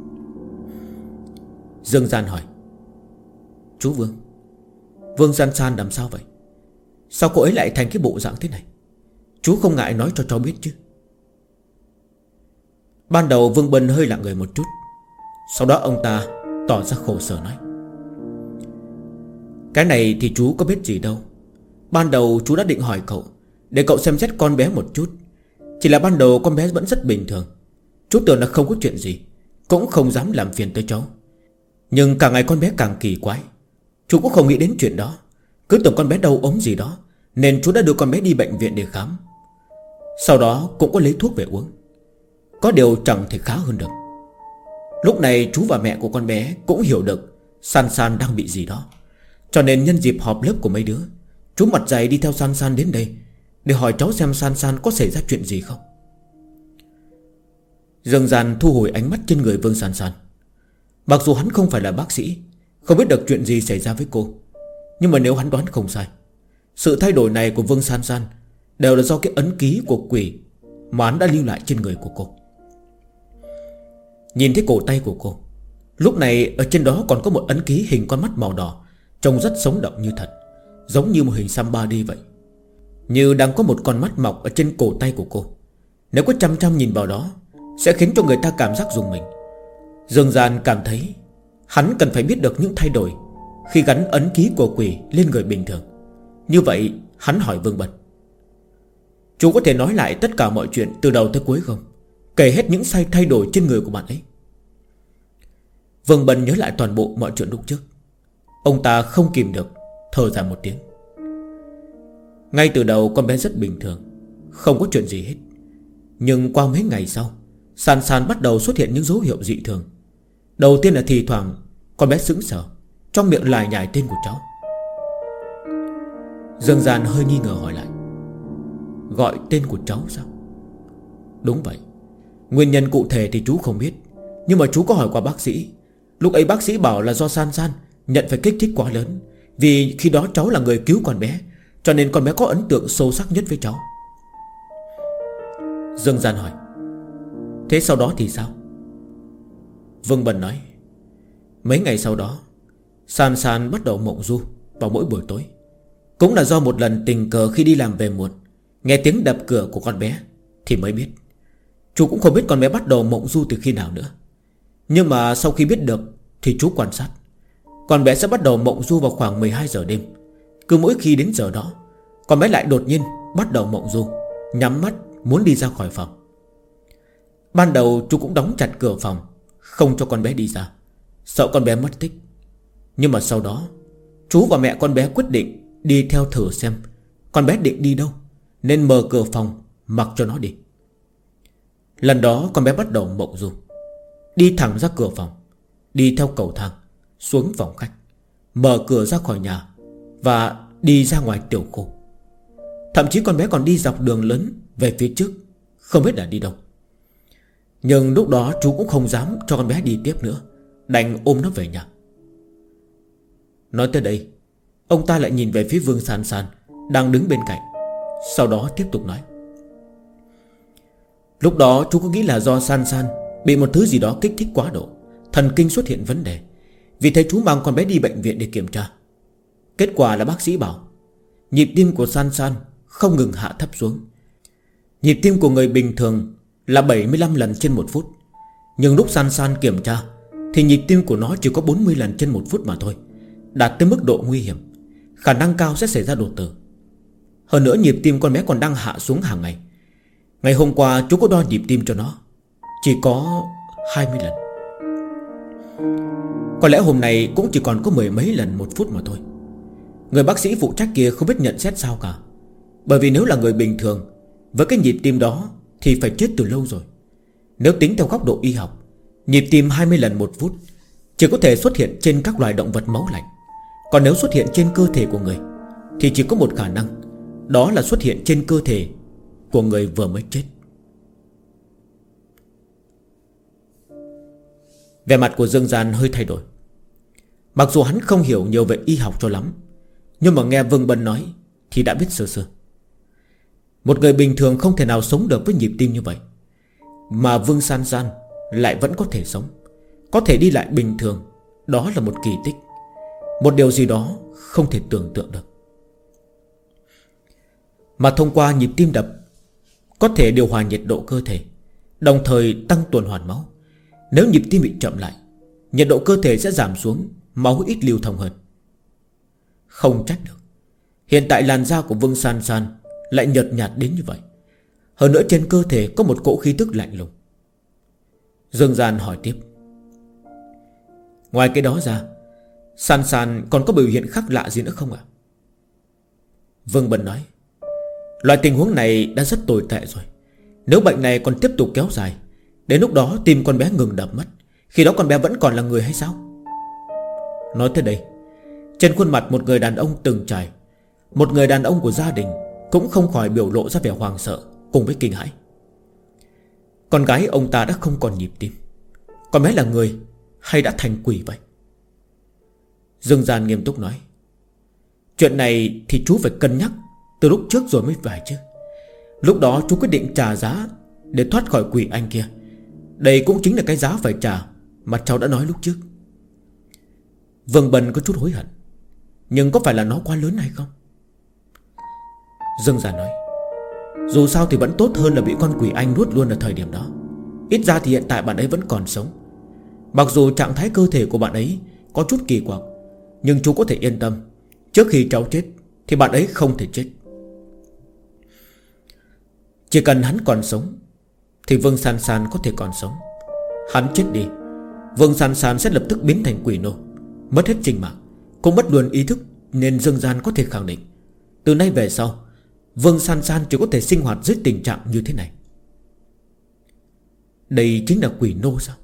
Dương Gian hỏi: Chú Vương, Vương San San làm sao vậy? Sao cô ấy lại thành cái bộ dạng thế này? Chú không ngại nói cho cháu biết chứ? Ban đầu Vương Bân hơi lặng người một chút. Sau đó ông ta tỏ ra khổ sở nói: Cái này thì chú có biết gì đâu. Ban đầu chú đã định hỏi cậu, để cậu xem xét con bé một chút. Chỉ là ban đầu con bé vẫn rất bình thường. Chú tưởng là không có chuyện gì, cũng không dám làm phiền tới cháu. Nhưng càng ngày con bé càng kỳ quái. Chú cũng không nghĩ đến chuyện đó, cứ tưởng con bé đau ốm gì đó, nên chú đã đưa con bé đi bệnh viện để khám. Sau đó cũng có lấy thuốc về uống. Có điều chẳng thể khá hơn được. Lúc này chú và mẹ của con bé cũng hiểu được San San đang bị gì đó. Cho nên nhân dịp họp lớp của mấy đứa, chú mặt dày đi theo San San đến đây để hỏi cháu xem San San có xảy ra chuyện gì không. Dương Gian thu hồi ánh mắt trên người Vương San San. Mặc dù hắn không phải là bác sĩ, không biết được chuyện gì xảy ra với cô, nhưng mà nếu hắn đoán không sai, sự thay đổi này của Vương San San đều là do cái ấn ký của quỷ mà hắn đã lưu lại trên người của cô. Nhìn thấy cổ tay của cô, lúc này ở trên đó còn có một ấn ký hình con mắt màu đỏ, trông rất sống động như thật, giống như một hình xăm 3D vậy. Như đang có một con mắt mọc ở trên cổ tay của cô. Nếu có chăm chăm nhìn vào đó, sẽ khiến cho người ta cảm giác rùng mình. Dương Gian cảm thấy hắn cần phải biết được những thay đổi khi gắn ấn ký của quỷ lên người bình thường. Như vậy hắn hỏi Vương Bân: Chú có thể nói lại tất cả mọi chuyện từ đầu tới cuối không? Kể hết những thay đổi trên người của bạn ấy. Vương Bân nhớ lại toàn bộ mọi chuyện lúc trước. Ông ta không kìm được thở dài một tiếng. Ngay từ đầu con bé rất bình thường, không có chuyện gì hết. Nhưng qua mấy ngày sau, San San bắt đầu xuất hiện những dấu hiệu dị thường. Đầu tiên là thì thoảng con bé sững sờ, trong miệng lải nhải tên của cháu. Dương Gian hơi nghi ngờ hỏi lại: Gọi tên của cháu sao? Đúng vậy. Nguyên nhân cụ thể thì chú không biết, nhưng mà chú có hỏi qua bác sĩ. Lúc ấy bác sĩ bảo là do San San nhận phải kích thích quá lớn. Vì khi đó cháu là người cứu con bé, cho nên con bé có ấn tượng sâu sắc nhất với cháu. Dương Gian hỏi: Thế sau đó thì sao? Vương Bân nói: Mấy ngày sau đó, San San bắt đầu mộng du vào mỗi buổi tối. Cũng là do một lần tình cờ khi đi làm về muộn, nghe tiếng đập cửa của con bé thì mới biết. Chú cũng không biết con bé bắt đầu mộng du từ khi nào nữa. Nhưng mà sau khi biết được thì chú quan sát, con bé sẽ bắt đầu mộng du vào khoảng 12 giờ đêm. Cứ mỗi khi đến giờ đó, con bé lại đột nhiên bắt đầu mộng du, nhắm mắt muốn đi ra khỏi phòng. Ban đầu chú cũng đóng chặt cửa phòng, không cho con bé đi ra, sợ con bé mất tích. Nhưng mà sau đó, chú và mẹ con bé quyết định đi theo thử xem con bé định đi đâu, nên mở cửa phòng mặc cho nó đi. Lần đó con bé bắt đầu mộng du, đi thẳng ra cửa phòng, đi theo cầu thang xuống phòng khách, mở cửa ra khỏi nhà và đi ra ngoài tiểu khu. Thậm chí con bé còn đi dọc đường lớn về phía trước, không biết là đi đâu. Nhưng lúc đó chú cũng không dám cho con bé đi tiếp nữa, đành ôm nó về nhà. Nói tới đây, ông ta lại nhìn về phía Vương San San đang đứng bên cạnh. Sau đó tiếp tục nói: Lúc đó chú có nghĩ là do San San bị một thứ gì đó kích thích quá độ, thần kinh xuất hiện vấn đề. Vì thế chú mang con bé đi bệnh viện để kiểm tra. Kết quả là bác sĩ bảo nhịp tim của San San không ngừng hạ thấp xuống. Nhịp tim của người bình thường là 75 lần trên 1 phút, nhưng lúc San San kiểm tra thì nhịp tim của nó chỉ có 40 lần trên 1 phút mà thôi, đạt tới mức độ nguy hiểm, khả năng cao sẽ xảy ra đột tử. Hơn nữa nhịp tim con bé còn đang hạ xuống hàng ngày. Ngày hôm qua chú có đo nhịp tim cho nó, chỉ có 20 lần. Có lẽ hôm nay cũng chỉ còn có 10 mấy lần 1 phút mà thôi. Người bác sĩ phụ trách kia không biết nhận xét sao cả. Bởi vì nếu là người bình thường, với cái nhịp tim đó thì phải chết từ lâu rồi. Nếu tính theo góc độ y học, nhịp tim 20 lần 1 phút chỉ có thể xuất hiện trên các loài động vật máu lạnh. Còn nếu xuất hiện trên cơ thể của người thì chỉ có một khả năng, đó là xuất hiện trên cơ thể của người vừa mới chết. Vẻ mặt của Dương Gian hơi thay đổi. Mặc dù hắn không hiểu nhiều về y học cho lắm, nhưng mà nghe Vương Bân nói thì đã biết sơ sơ. Một người bình thường không thể nào sống được với nhịp tim như vậy, mà Vương San San lại vẫn có thể sống, có thể đi lại bình thường. Đó là một kỳ tích, một điều gì đó không thể tưởng tượng được. Mà thông qua nhịp tim đập có thể điều hòa nhiệt độ cơ thể, đồng thời tăng tuần hoàn máu. Nếu nhịp tim bị chậm lại, nhiệt độ cơ thể sẽ giảm xuống, máu ít lưu thông hơn. Không trách được, hiện tại làn da của Vương San San lại nhợt nhạt đến như vậy. Hơn nữa trên cơ thể có một cỗ khí tức lạnh lùng. Dương Gian hỏi tiếp: ngoài cái đó ra, San San còn có biểu hiện khác lạ gì nữa không ạ? Vương Bân nói: loại tình huống này đã rất tồi tệ rồi. Nếu bệnh này còn tiếp tục kéo dài, đến lúc đó tim con bé ngừng đập mất, khi đó con bé vẫn còn là người hay sao? Nói tới đây, trên khuôn mặt một người đàn ông từng trải, một người đàn ông của gia đình, cũng không khỏi biểu lộ ra vẻ hoàng sợ cùng với kinh hãi. Con gái ông ta đã không còn nhịp tim, con bé là người hay đã thành quỷ vậy? Dương Gian nghiêm túc nói: chuyện này thì chú phải cân nhắc từ lúc trước rồi mới phải chứ. Lúc đó chú quyết định trả giá để thoát khỏi quỷ anh kia. Đây cũng chính là cái giá phải trả mà cháu đã nói lúc trước. Vương Bân có chút hối hận, nhưng có phải là nó quá lớn hay không? Dương Gian nói: dù sao thì vẫn tốt hơn là bị con quỷ anh nuốt luôn ở thời điểm đó. Ít ra thì hiện tại bạn ấy vẫn còn sống. Mặc dù trạng thái cơ thể của bạn ấy có chút kỳ quặc, nhưng chú có thể yên tâm, trước khi cháu chết thì bạn ấy không thể chết. Chỉ cần hắn còn sống thì Vương San San có thể còn sống. Hắn chết đi, Vương San San sẽ lập tức biến thành quỷ nô, mất hết sinh mạng, cũng mất luôn ý thức. Nên Dương Gian có thể khẳng định, từ nay về sau Vương San San chỉ có thể sinh hoạt dưới tình trạng như thế này. Đây chính là quỷ nô sao?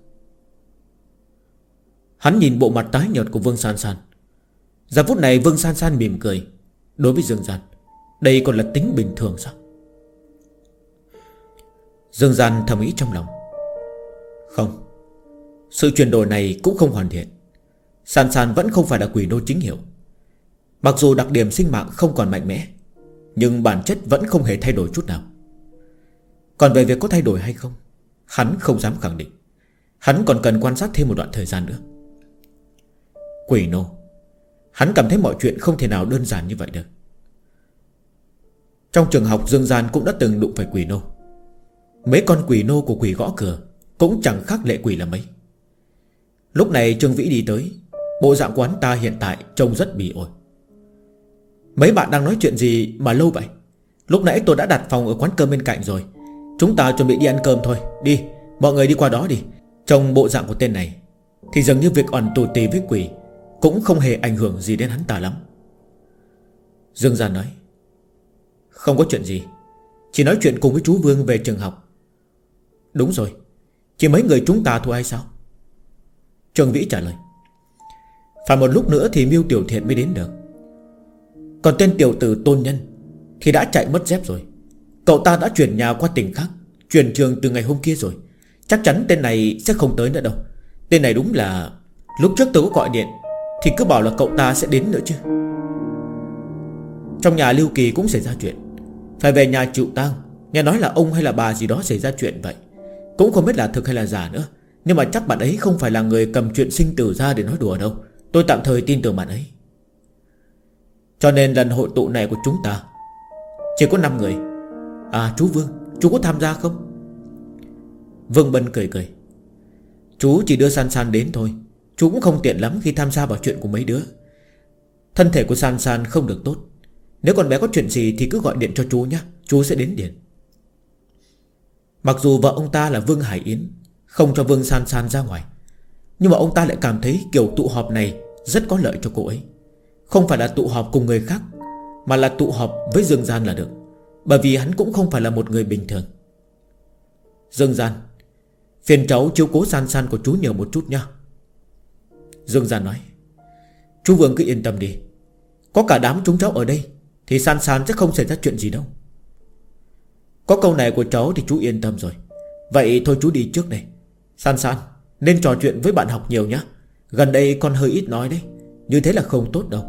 Hắn nhìn bộ mặt tái nhợt của Vương San San. Giờ phút này Vương San San mỉm cười. Đối với Dương Gian, đây còn là tính bình thường sao? Dương Gian thầm nghĩ trong lòng: không, sự chuyển đổi này cũng không hoàn thiện. San San vẫn không phải là quỷ nô chính hiệu. Mặc dù đặc điểm sinh mạng không còn mạnh mẽ, nhưng bản chất vẫn không hề thay đổi chút nào. Còn về việc có thay đổi hay không, hắn không dám khẳng định. Hắn còn cần quan sát thêm một đoạn thời gian nữa. Quỷ nô, hắn cảm thấy mọi chuyện không thể nào đơn giản như vậy được. Trong trường học Dương Gian cũng đã từng đụng phải quỷ nô. Mấy con quỷ nô của quỷ gõ cửa cũng chẳng khác lệ quỷ là mấy. Lúc này Trương Vĩ đi tới. Bộ dạng của hắn ta hiện tại trông rất bỉ ổi. Mấy bạn đang nói chuyện gì mà lâu vậy? Lúc nãy tôi đã đặt phòng ở quán cơm bên cạnh rồi. Chúng ta chuẩn bị đi ăn cơm thôi. Đi, mọi người đi qua đó đi. Trong bộ dạng của tên này thì dường như việc ẩn tù tì với quỷ cũng không hề ảnh hưởng gì đến hắn ta lắm. Dương Gian nói: không có chuyện gì, chỉ nói chuyện cùng với chú Vương về trường học. Đúng rồi, chỉ mấy người chúng ta thôi hay sao? Trương Vĩ trả lời: phải một lúc nữa thì Miêu Tiểu Thiện mới đến được. Còn tên tiểu tử Tôn Nhân thì đã chạy mất dép rồi. Cậu ta đã chuyển nhà qua tỉnh khác, chuyển trường từ ngày hôm kia rồi. Chắc chắn tên này sẽ không tới nữa đâu. Tên này đúng là lúc trước tôi có gọi điện thì cứ bảo là cậu ta sẽ đến nữa chứ. Trong nhà Lưu Kỳ cũng xảy ra chuyện, phải về nhà chịu tang. Nghe nói là ông hay là bà gì đó xảy ra chuyện vậy. Cũng không biết là thực hay là giả nữa, nhưng mà chắc bạn ấy không phải là người cầm chuyện sinh tử ra để nói đùa đâu. Tôi tạm thời tin tưởng bạn ấy. Cho nên lần hội tụ này của chúng ta chỉ có 5 người. À chú Vương, chú có tham gia không? Vương Bân cười cười: chú chỉ đưa San San đến thôi. Chú cũng không tiện lắm khi tham gia vào chuyện của mấy đứa. Thân thể của San San không được tốt. Nếu con bé có chuyện gì thì cứ gọi điện cho chú nhé, chú sẽ đến điện. Mặc dù vợ ông ta là Vương Hải Yến không cho Vương San San ra ngoài, nhưng mà ông ta lại cảm thấy kiểu tụ họp này rất có lợi cho cô ấy. Không phải là tụ họp cùng người khác, mà là tụ họp với Dương Gian là được. Bởi vì hắn cũng không phải là một người bình thường. Dương Gian, phiền cháu chiếu cố San San của chú nhờ một chút nha. Dương Gian nói: Chú Vương cứ yên tâm đi, có cả đám chúng cháu ở đây thì San San sẽ không xảy ra chuyện gì đâu. Có câu này của cháu thì chú yên tâm rồi. Vậy thôi chú đi trước này. San San nên trò chuyện với bạn học nhiều nhé. Gần đây con hơi ít nói đấy, như thế là không tốt đâu.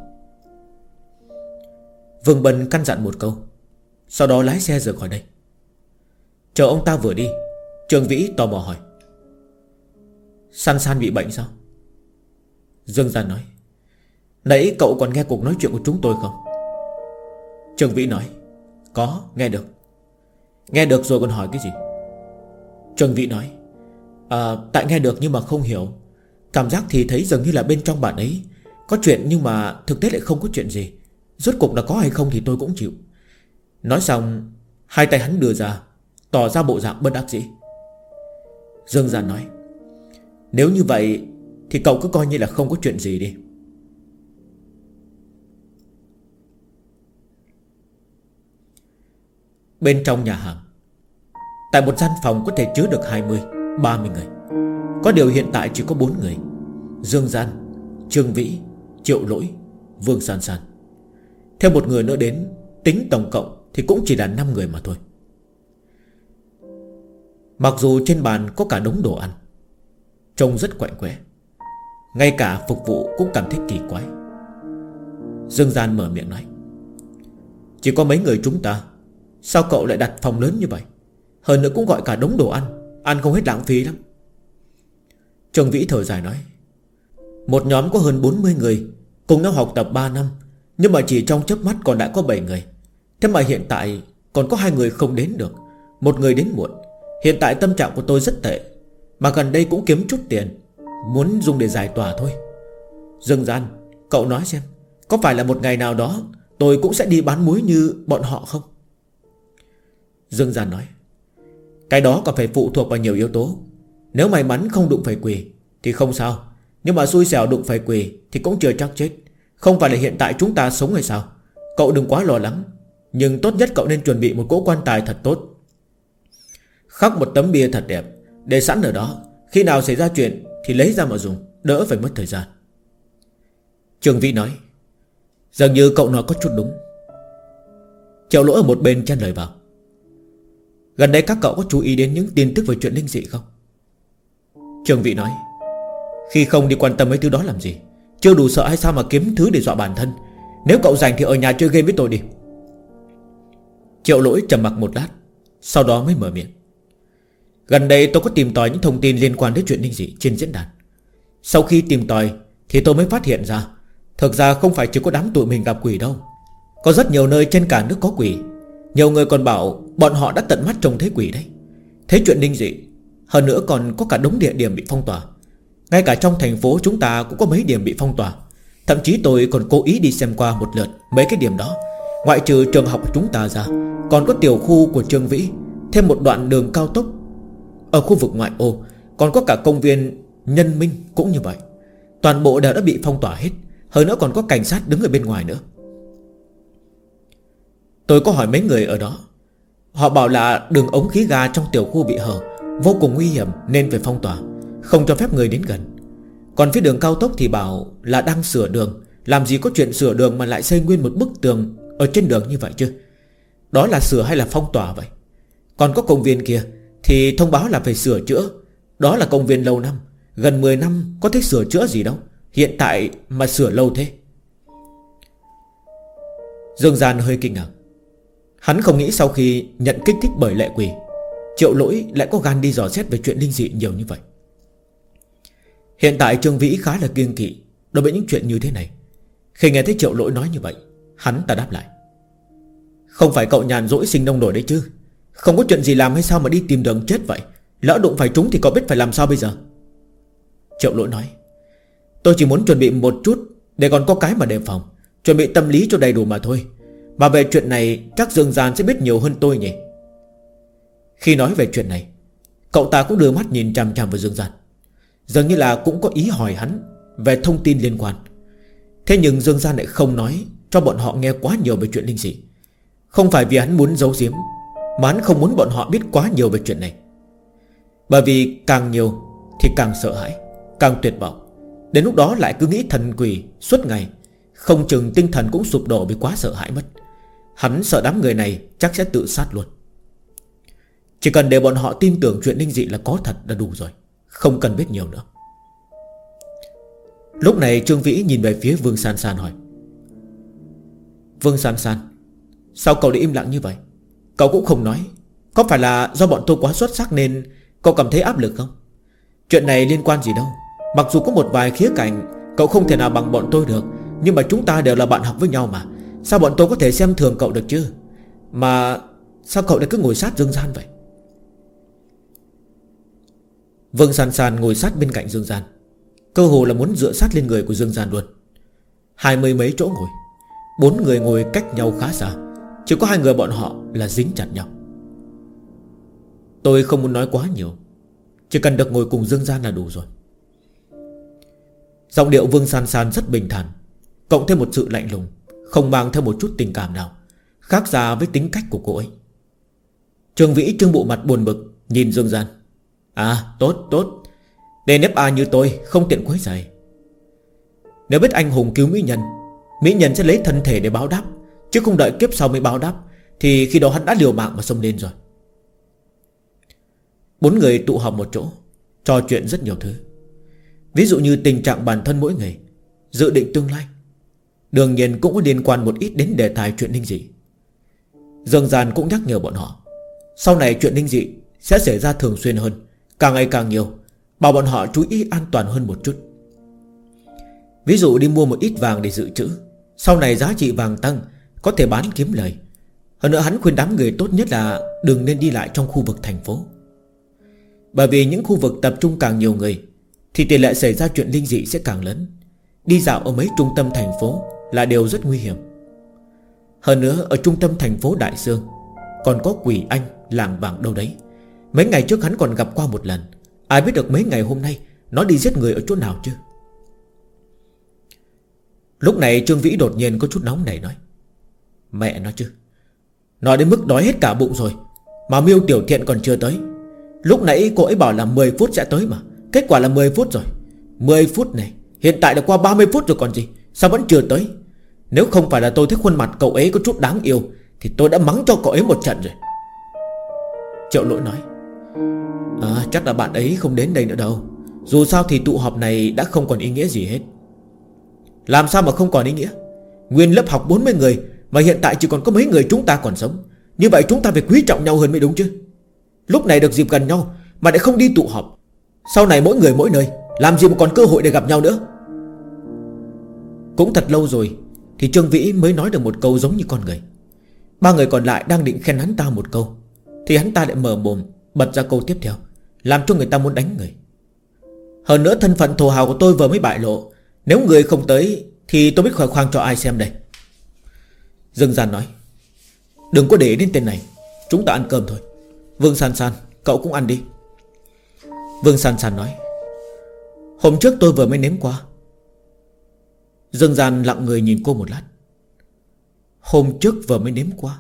Vương Bân căn dặn một câu, sau đó lái xe rời khỏi đây. Chờ ông ta vừa đi, Trương Vĩ tò mò hỏi: San San bị bệnh sao? Dương Gian nói: Nãy cậu còn nghe cuộc nói chuyện của chúng tôi không? Trương Vĩ nói: Có, nghe được. Nghe được rồi còn hỏi cái gì? Trương Vĩ nói: Tại nghe được nhưng mà không hiểu. Cảm giác thì thấy dường như là bên trong bạn ấy có chuyện, nhưng mà thực tế lại không có chuyện gì. Rốt cuộc là có hay không thì tôi cũng chịu. Nói xong, hai tay hắn đưa ra, tỏ ra bộ dạng bất đắc dĩ. Dương Gian nói: Nếu như vậy thì cậu cứ coi như là không có chuyện gì đi. Bên trong nhà hàng, tại một gian phòng có thể chứa được 20, 30 người. Có điều hiện tại chỉ có 4 người: Dương Gian, Trương Vĩ, Triệu Lỗi, Vương San San. Thêm một người nữa đến, tính tổng cộng thì cũng chỉ là 5 người mà thôi. Mặc dù trên bàn có cả đống đồ ăn, trông rất quạnh quẽ, ngay cả phục vụ cũng cảm thấy kỳ quái. Dương Gian mở miệng nói: Chỉ có mấy người chúng ta, sao cậu lại đặt phòng lớn như vậy? Hơn nữa cũng gọi cả đống đồ ăn, ăn không hết lãng phí lắm. Trương Vĩ thở dài nói: Một nhóm có hơn 40 người, cùng nhau học tập 3 năm, nhưng mà chỉ trong chớp mắt còn đã có 7 người. Thế mà hiện tại còn có 2 người không đến được, một người đến muộn. Hiện tại tâm trạng của tôi rất tệ, mà gần đây cũng kiếm chút tiền, muốn dùng để giải tỏa thôi. Dương Gian, cậu nói xem, có phải là một ngày nào đó tôi cũng sẽ đi bán muối như bọn họ không? Dương Gian nói: Cái đó còn phải phụ thuộc vào nhiều yếu tố. Nếu may mắn không đụng phải quỷ thì không sao, nhưng mà xui xẻo đụng phải quỷ thì cũng chưa chắc chết. Không phải là hiện tại chúng ta sống hay sao? Cậu đừng quá lo lắng, nhưng tốt nhất cậu nên chuẩn bị một cỗ quan tài thật tốt, khắc một tấm bia thật đẹp, để sẵn ở đó. Khi nào xảy ra chuyện thì lấy ra mà dùng, đỡ phải mất thời gian. Trương Vĩ nói: Dường như cậu nói có chút đúng. Triệu Lỗi ở một bên chen lời vào: Gần đây các cậu có chú ý đến những tin tức về chuyện linh dị không? Trương Vĩ nói: Khi không đi quan tâm mấy thứ đó làm gì? Chưa đủ sợ hay sao mà kiếm thứ để dọa bản thân? Nếu cậu rảnh thì ở nhà chơi game với tôi đi. Triệu Lỗi trầm mặc một lát, sau đó mới mở miệng: Gần đây tôi có tìm tòi những thông tin liên quan đến chuyện linh dị trên diễn đàn. Sau khi tìm tòi thì tôi mới phát hiện ra, thực ra không phải chỉ có đám tụi mình gặp quỷ đâu. Có rất nhiều nơi trên cả nước có quỷ. Nhiều người còn bảo bọn họ đã tận mắt trông thấy quỷ đấy, thấy chuyện linh dị. Hơn nữa còn có cả đống địa điểm bị phong tỏa. Ngay cả trong thành phố chúng ta cũng có mấy điểm bị phong tỏa. Thậm chí tôi còn cố ý đi xem qua một lượt mấy cái điểm đó. Ngoại trừ trường học của chúng ta ra, còn có tiểu khu của Trương Vĩ, thêm một đoạn đường cao tốc. Ở khu vực ngoại ô còn có cả công viên Nhân Minh cũng như vậy. Toàn bộ đều đã bị phong tỏa hết. Hơn nữa còn có cảnh sát đứng ở bên ngoài nữa. Tôi có hỏi mấy người ở đó, họ bảo là đường ống khí ga trong tiểu khu bị hở, vô cùng nguy hiểm nên phải phong tỏa, không cho phép người đến gần. Còn phía đường cao tốc thì bảo là đang sửa đường. Làm gì có chuyện sửa đường mà lại xây nguyên một bức tường ở trên đường như vậy chứ? Đó là sửa hay là phong tỏa vậy? Còn có công viên kia thì thông báo là phải sửa chữa. Đó là công viên lâu năm, gần 10 năm có thể sửa chữa gì đâu, hiện tại mà sửa lâu thế. Dương Gian hơi kinh ngạc. Hắn không nghĩ sau khi nhận kích thích bởi lệ quỷ, Triệu Lỗi lại có gan đi dò xét về chuyện linh dị nhiều như vậy. Hiện tại Trương Vĩ khá là kiêng kỵ đối với những chuyện như thế này. Khi nghe thấy Triệu Lỗi nói như vậy, hắn ta đáp lại: Không phải cậu nhàn rỗi sinh nông nổi đấy chứ? Không có chuyện gì làm hay sao mà đi tìm đường chết vậy? Lỡ đụng phải chúng thì cậu biết phải làm sao bây giờ? Triệu Lỗi nói: Tôi chỉ muốn chuẩn bị một chút để còn có cái mà đề phòng, chuẩn bị tâm lý cho đầy đủ mà thôi. Mà về chuyện này chắc Dương Gian sẽ biết nhiều hơn tôi nhỉ? Khi nói về chuyện này, cậu ta cũng đưa mắt nhìn chằm chằm vào Dương Gian, dường như là cũng có ý hỏi hắn về thông tin liên quan. Thế nhưng Dương Gian lại không nói cho bọn họ nghe quá nhiều về chuyện linh dị. Không phải vì hắn muốn giấu giếm, mà hắn không muốn bọn họ biết quá nhiều về chuyện này. Bởi vì càng nhiều thì càng sợ hãi, càng tuyệt vọng. Đến lúc đó lại cứ nghĩ thần quỷ suốt ngày, không chừng tinh thần cũng sụp đổ vì quá sợ hãi mất. Hắn sợ đám người này chắc sẽ tự sát luôn. Chỉ cần để bọn họ tin tưởng chuyện linh dị là có thật là đủ rồi, không cần biết nhiều nữa. Lúc này Trương Vĩ nhìn về phía Vương San San hỏi: Vương San San, sao cậu lại im lặng như vậy? Cậu cũng không nói. Có phải là do bọn tôi quá xuất sắc nên cậu cảm thấy áp lực không? Chuyện này liên quan gì đâu. Mặc dù có một vài khía cạnh cậu không thể nào bằng bọn tôi được, nhưng mà chúng ta đều là bạn học với nhau mà. Sao bọn tôi có thể xem thường cậu được chứ? Mà sao cậu lại cứ ngồi sát Dương Gian vậy? Vương San San ngồi sát bên cạnh Dương Gian, cơ hồ là muốn dựa sát lên người của Dương Gian luôn. 20 mấy chỗ ngồi, 4 người ngồi cách nhau khá xa, chỉ có 2 người bọn họ là dính chặt nhau. Tôi không muốn nói quá nhiều, chỉ cần được ngồi cùng Dương Gian là đủ rồi. Giọng điệu Vương San San rất bình thản, cộng thêm một sự lạnh lùng, không mang theo một chút tình cảm nào, khác xa với tính cách của cô ấy. Trương Vĩ trương bộ mặt buồn bực nhìn Dương Gian. Tốt tốt, để nếp như tôi không tiện quấy rầy. Nếu biết anh hùng cứu mỹ nhân sẽ lấy thân thể để báo đáp, chứ không đợi kiếp sau mới báo đáp, thì khi đó hắn đã liều mạng mà xông lên rồi. 4 người tụ họp một chỗ, trò chuyện rất nhiều thứ. Ví dụ như tình trạng bản thân mỗi ngày, dự định tương lai. Đương nhiên cũng có liên quan một ít đến đề tài chuyện linh dị. Dương Gian cũng nhắc nhở bọn họ, sau này chuyện linh dị sẽ xảy ra thường xuyên hơn, càng ngày càng nhiều, bảo bọn họ chú ý an toàn hơn một chút. Ví dụ đi mua một ít vàng để dự trữ, sau này giá trị vàng tăng, có thể bán kiếm lời. Hơn nữa hắn khuyên đám người tốt nhất là đừng nên đi lại trong khu vực thành phố, bởi vì những khu vực tập trung càng nhiều người thì tỷ lệ xảy ra chuyện linh dị sẽ càng lớn. Đi dạo ở mấy trung tâm thành phố là điều rất nguy hiểm. Hơn nữa ở trung tâm thành phố Đại Sương còn có quỷ anh làng vàng đâu đấy. Mấy ngày trước hắn còn gặp qua một lần, ai biết được mấy ngày hôm nay nó đi giết người ở chỗ nào chứ. Lúc này Trương Vĩ đột nhiên có chút nóng nảy nói: Mẹ nó chứ, nói đến mức đói hết cả bụng rồi mà Miêu Tiểu Thiện còn chưa tới. Lúc nãy cô ấy bảo là 10 phút sẽ tới mà, kết quả là 10 phút rồi. 10 phút này, hiện tại đã qua 30 phút rồi còn gì, sao vẫn chưa tới? Nếu không phải là tôi thấy khuôn mặt cậu ấy có chút đáng yêu thì tôi đã mắng cho cậu ấy một trận rồi. Triệu Lỗi nói: chắc là bạn ấy không đến đây nữa đâu. Dù sao thì tụ họp này đã không còn ý nghĩa gì hết. Làm sao mà không còn ý nghĩa? Nguyên lớp học 40 người mà hiện tại chỉ còn có mấy người chúng ta còn sống. Như vậy chúng ta phải quý trọng nhau hơn mới đúng chứ. Lúc này được dịp gần nhau mà lại không đi tụ họp, sau này mỗi người mỗi nơi, làm gì mà còn cơ hội để gặp nhau nữa. Cũng thật lâu rồi thì Trương Vĩ mới nói được một câu giống như con người. 3 người còn lại đang định khen hắn ta một câu thì hắn ta lại mở mồm bật ra câu tiếp theo, làm cho người ta muốn đánh người. Hơn nữa thân phận thổ hào của tôi vừa mới bại lộ, nếu người không tới thì tôi biết khoe khoang cho ai xem đây. Dương Gian nói: Đừng có để ý đến tên này, chúng ta ăn cơm thôi. Vương San San, cậu cũng ăn đi. Vương San San nói: Hôm trước tôi vừa mới nếm qua. Dương Gian lặng người nhìn cô một lát. Hôm trước vừa mới nếm qua.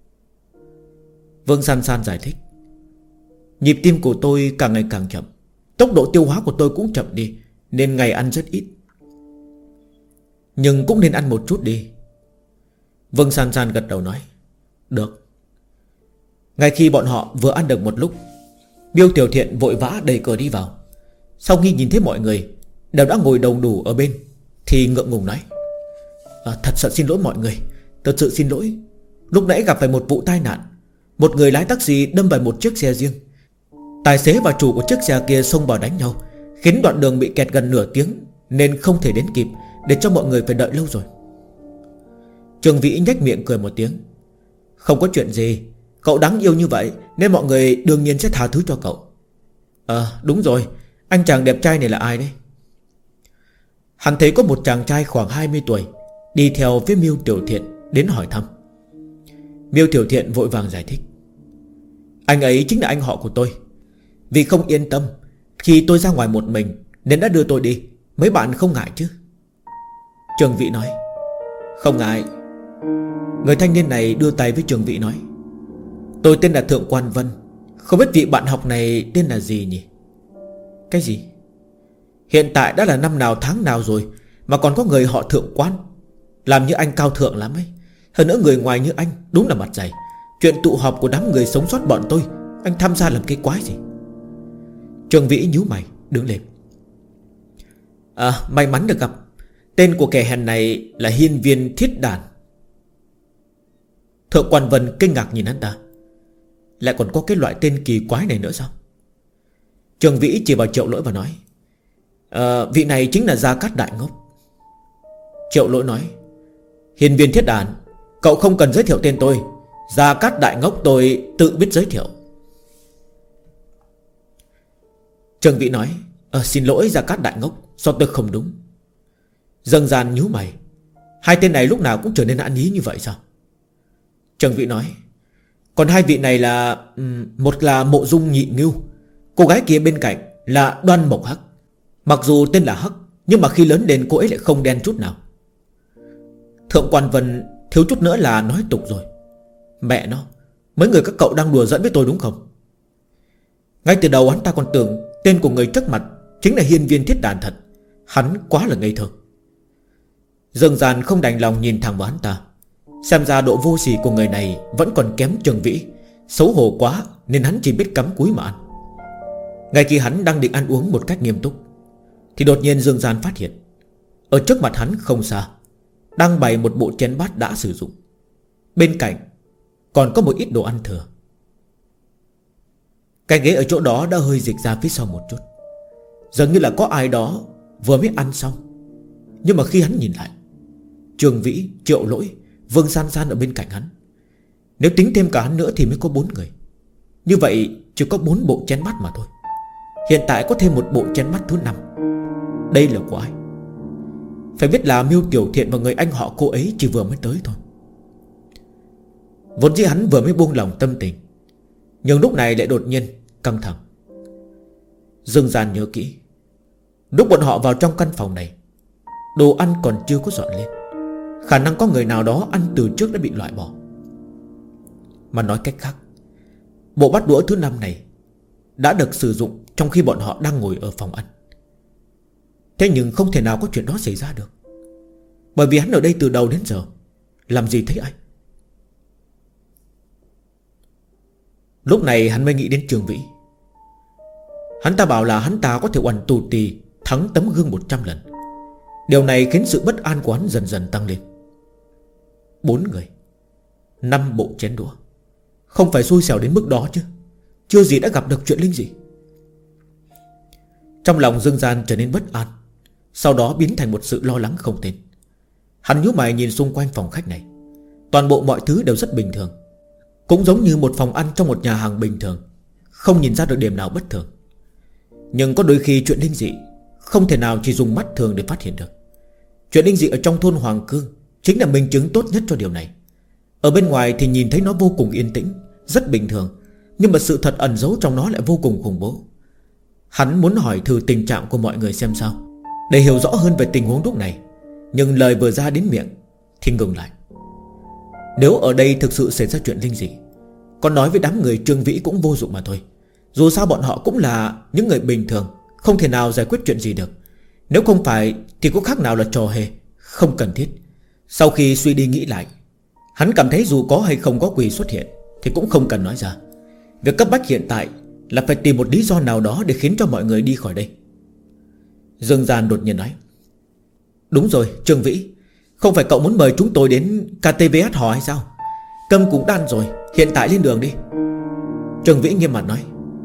Vương San San giải thích: Nhịp tim của tôi càng ngày càng chậm, tốc độ tiêu hóa của tôi cũng chậm đi, nên ngày ăn rất ít. Nhưng cũng nên ăn một chút đi. Vương San San gật đầu nói: Được. Ngay khi bọn họ vừa ăn được một lúc, Miêu Tiểu Thiện vội vã đẩy cửa đi vào. Sau khi nhìn thấy mọi người đều đã ngồi đồng đủ ở bên thì ngượng ngùng nói: Thật sự xin lỗi mọi người, thật sự xin lỗi. Lúc nãy gặp phải một vụ tai nạn. Một người lái taxi đâm vào một chiếc xe riêng. Tài xế và chủ của chiếc xe kia xông vào đánh nhau, khiến đoạn đường bị kẹt gần nửa tiếng, nên không thể đến kịp, để cho mọi người phải đợi lâu rồi. Trương Vĩ nhếch miệng cười một tiếng: Không có chuyện gì, cậu đáng yêu như vậy nên mọi người đương nhiên sẽ tha thứ cho cậu. Đúng rồi, anh chàng đẹp trai này là ai đấy? Hắn thấy có một chàng trai khoảng 20 tuổi đi theo với Miêu Tiểu Thiện đến hỏi thăm. Miêu Tiểu Thiện vội vàng giải thích: Anh ấy chính là anh họ của tôi. Vì không yên tâm khi tôi ra ngoài một mình nên đã đưa tôi đi. Mấy bạn không ngại chứ? Trường Vĩ nói: Không ngại. Người thanh niên này đưa tay với Trường Vĩ nói: Tôi tên là Thượng Quan Vân. Không biết vị bạn học này tên là gì nhỉ? Cái gì? Hiện tại đã là năm nào tháng nào rồi mà còn có người họ Thượng Quan. Làm như anh cao thượng lắm ấy. Hơn nữa người ngoài như anh đúng là mặt dày. Chuyện tụ họp của đám người sống sót bọn tôi anh tham gia làm cái quái gì? Trương Vĩ nhíu mày đứng lên. May mắn được gặp. Tên của kẻ hèn này là Hiên Viên Thiết Đàn. Thượng Quan Vân kinh ngạc nhìn hắn ta. Lại còn có cái loại tên kỳ quái này nữa sao? Trương Vĩ chỉ vào Triệu Lỗi và nói, vị này chính là Gia Cát Đại Ngốc. Triệu Lỗi nói, Hiên Viên Thiết Đàn, cậu không cần giới thiệu tên tôi. Gia Cát Đại Ngốc tôi tự biết giới thiệu. Trương Vĩ nói, xin lỗi Gia Cát Đại Ngốc, do tôi không đúng. Dâng Gian nhíu mày. Hai tên này lúc nào cũng trở nên ăn ý như vậy sao? Trương Vĩ nói, còn hai vị này là một là Mộ Dung Nhị Ngưu, cô gái kia bên cạnh là Đoan Mộc Hắc. Mặc dù tên là Hắc, nhưng mà khi lớn lên cô ấy lại không đen chút nào. Thượng Quan Vân thiếu chút nữa là nói tục rồi. Mẹ nó, mấy người các cậu đang đùa giỡn với tôi đúng không? Ngay từ đầu hắn ta còn tưởng tên của người trước mặt chính là Hiên Viên Thiết Đàn thật. Hắn quá là ngây thơ. Dương Gian không đành lòng nhìn thẳng vào hắn ta. Xem ra độ vô sỉ của người này vẫn còn kém Trương Vĩ. Xấu hổ quá nên hắn chỉ biết cắm cúi mà ăn. Ngay khi hắn đang định ăn uống một cách nghiêm túc thì đột nhiên Dương Gian phát hiện ở trước mặt hắn không xa đang bày một bộ chén bát đã sử dụng. Bên cạnh còn có một ít đồ ăn thừa. Cái ghế ở chỗ đó đã hơi dịch ra phía sau một chút, dường như là có ai đó vừa mới ăn xong. Nhưng mà khi hắn nhìn lại, Trương Vĩ, Triệu Lỗi, Vương San San ở bên cạnh hắn. Nếu tính thêm cả hắn nữa thì mới có 4 người. Như vậy chỉ có 4 bộ chén bát mà thôi. Hiện tại có thêm một bộ chén bát thứ 5. Đây là của ai? Phải biết là Miêu Tiểu Thiện và người anh họ cô ấy chỉ vừa mới tới thôi. Vốn dĩ hắn vừa mới buông lòng tâm tình, nhưng lúc này lại đột nhiên căng thẳng. Dương Gian nhớ kỹ, lúc bọn họ vào trong căn phòng này, đồ ăn còn chưa có dọn lên. Khả năng có người nào đó ăn từ trước đã bị loại bỏ. Mà nói cách khác, bộ bát đũa thứ 5 này đã được sử dụng trong khi bọn họ đang ngồi ở phòng ăn. Thế nhưng không thể nào có chuyện đó xảy ra được, bởi vì hắn ở đây từ đầu đến giờ làm gì thấy ai. Lúc này hắn mới nghĩ đến Trương Vĩ. Hắn ta bảo là hắn ta có thể oằn tù tì thắng tấm gương 100 lần. Điều này khiến sự bất an của hắn dần dần tăng lên. 4 người, 5 bộ chén đũa, không phải xui xẻo đến mức đó chứ? Chưa gì đã gặp được chuyện linh dị. Trong lòng Dương Gian trở nên bất an, sau đó biến thành một sự lo lắng không tên. Hắn nhíu mày nhìn xung quanh phòng khách này. Toàn bộ mọi thứ đều rất bình thường, cũng giống như một phòng ăn trong một nhà hàng bình thường, không nhìn ra được điểm nào bất thường. Nhưng có đôi khi chuyện linh dị không thể nào chỉ dùng mắt thường để phát hiện được. Chuyện linh dị ở trong thôn Hoàng Cư chính là minh chứng tốt nhất cho điều này. Ở bên ngoài thì nhìn thấy nó vô cùng yên tĩnh, rất bình thường, nhưng mà sự thật ẩn giấu trong nó lại vô cùng khủng bố. Hắn muốn hỏi thử tình trạng của mọi người xem sao, để hiểu rõ hơn về tình huống lúc này. Nhưng lời vừa ra đến miệng thì ngừng lại. Nếu ở đây thực sự xảy ra chuyện linh dị, còn nói với đám người Trương Vĩ cũng vô dụng mà thôi. Dù sao bọn họ cũng là những người bình thường, không thể nào giải quyết chuyện gì được. Nếu không phải thì có khác nào là trò hề, không cần thiết. Sau khi suy đi nghĩ lại, hắn cảm thấy dù có hay không có quỷ xuất hiện thì cũng không cần nói ra. Việc cấp bách hiện tại là phải tìm một lý do nào đó để khiến cho mọi người đi khỏi đây. Dương Gian đột nhiên nói, đúng rồi Trương Vĩ, không phải cậu muốn mời chúng tôi đến KTVS hò hay sao? Cơm cũng đan rồi, hiện tại lên đường đi. Trương Vĩ nghiêm mặt nói,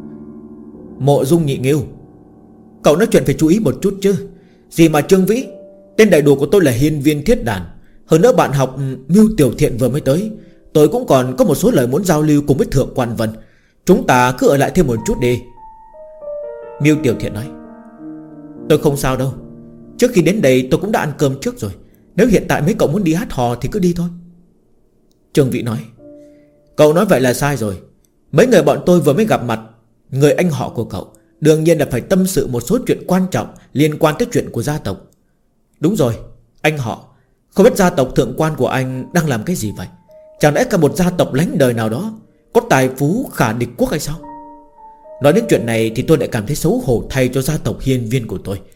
Mộ Dung Nhị Ngưu, cậu nói chuyện phải chú ý một chút chứ. Gì mà Trương Vĩ, tên đầy đủ của tôi là Hiên Viên Thiết Đàn. Hơn nữa bạn học Miêu Tiểu Thiện vừa mới tới. Tôi cũng còn có một số lời muốn giao lưu cùng với Thượng Quan Vân. Chúng ta cứ ở lại thêm một chút đi. Miêu Tiểu Thiện nói, tôi không sao đâu, trước khi đến đây tôi cũng đã ăn cơm trước rồi. Nếu hiện tại mấy cậu muốn đi hát hò thì cứ đi thôi. Trương Vĩ nói, cậu nói vậy là sai rồi. Mấy người bọn tôi vừa mới gặp mặt người anh họ của cậu, đương nhiên là phải tâm sự một số chuyện quan trọng liên quan tới chuyện của gia tộc. Đúng rồi, anh họ, không biết gia tộc Thượng Quan của anh đang làm cái gì vậy? Chẳng lẽ cả một gia tộc lánh đời nào đó có tài phú khả địch quốc hay sao? Nói đến chuyện này thì tôi lại cảm thấy xấu hổ thay cho gia tộc Hiên Viên của tôi.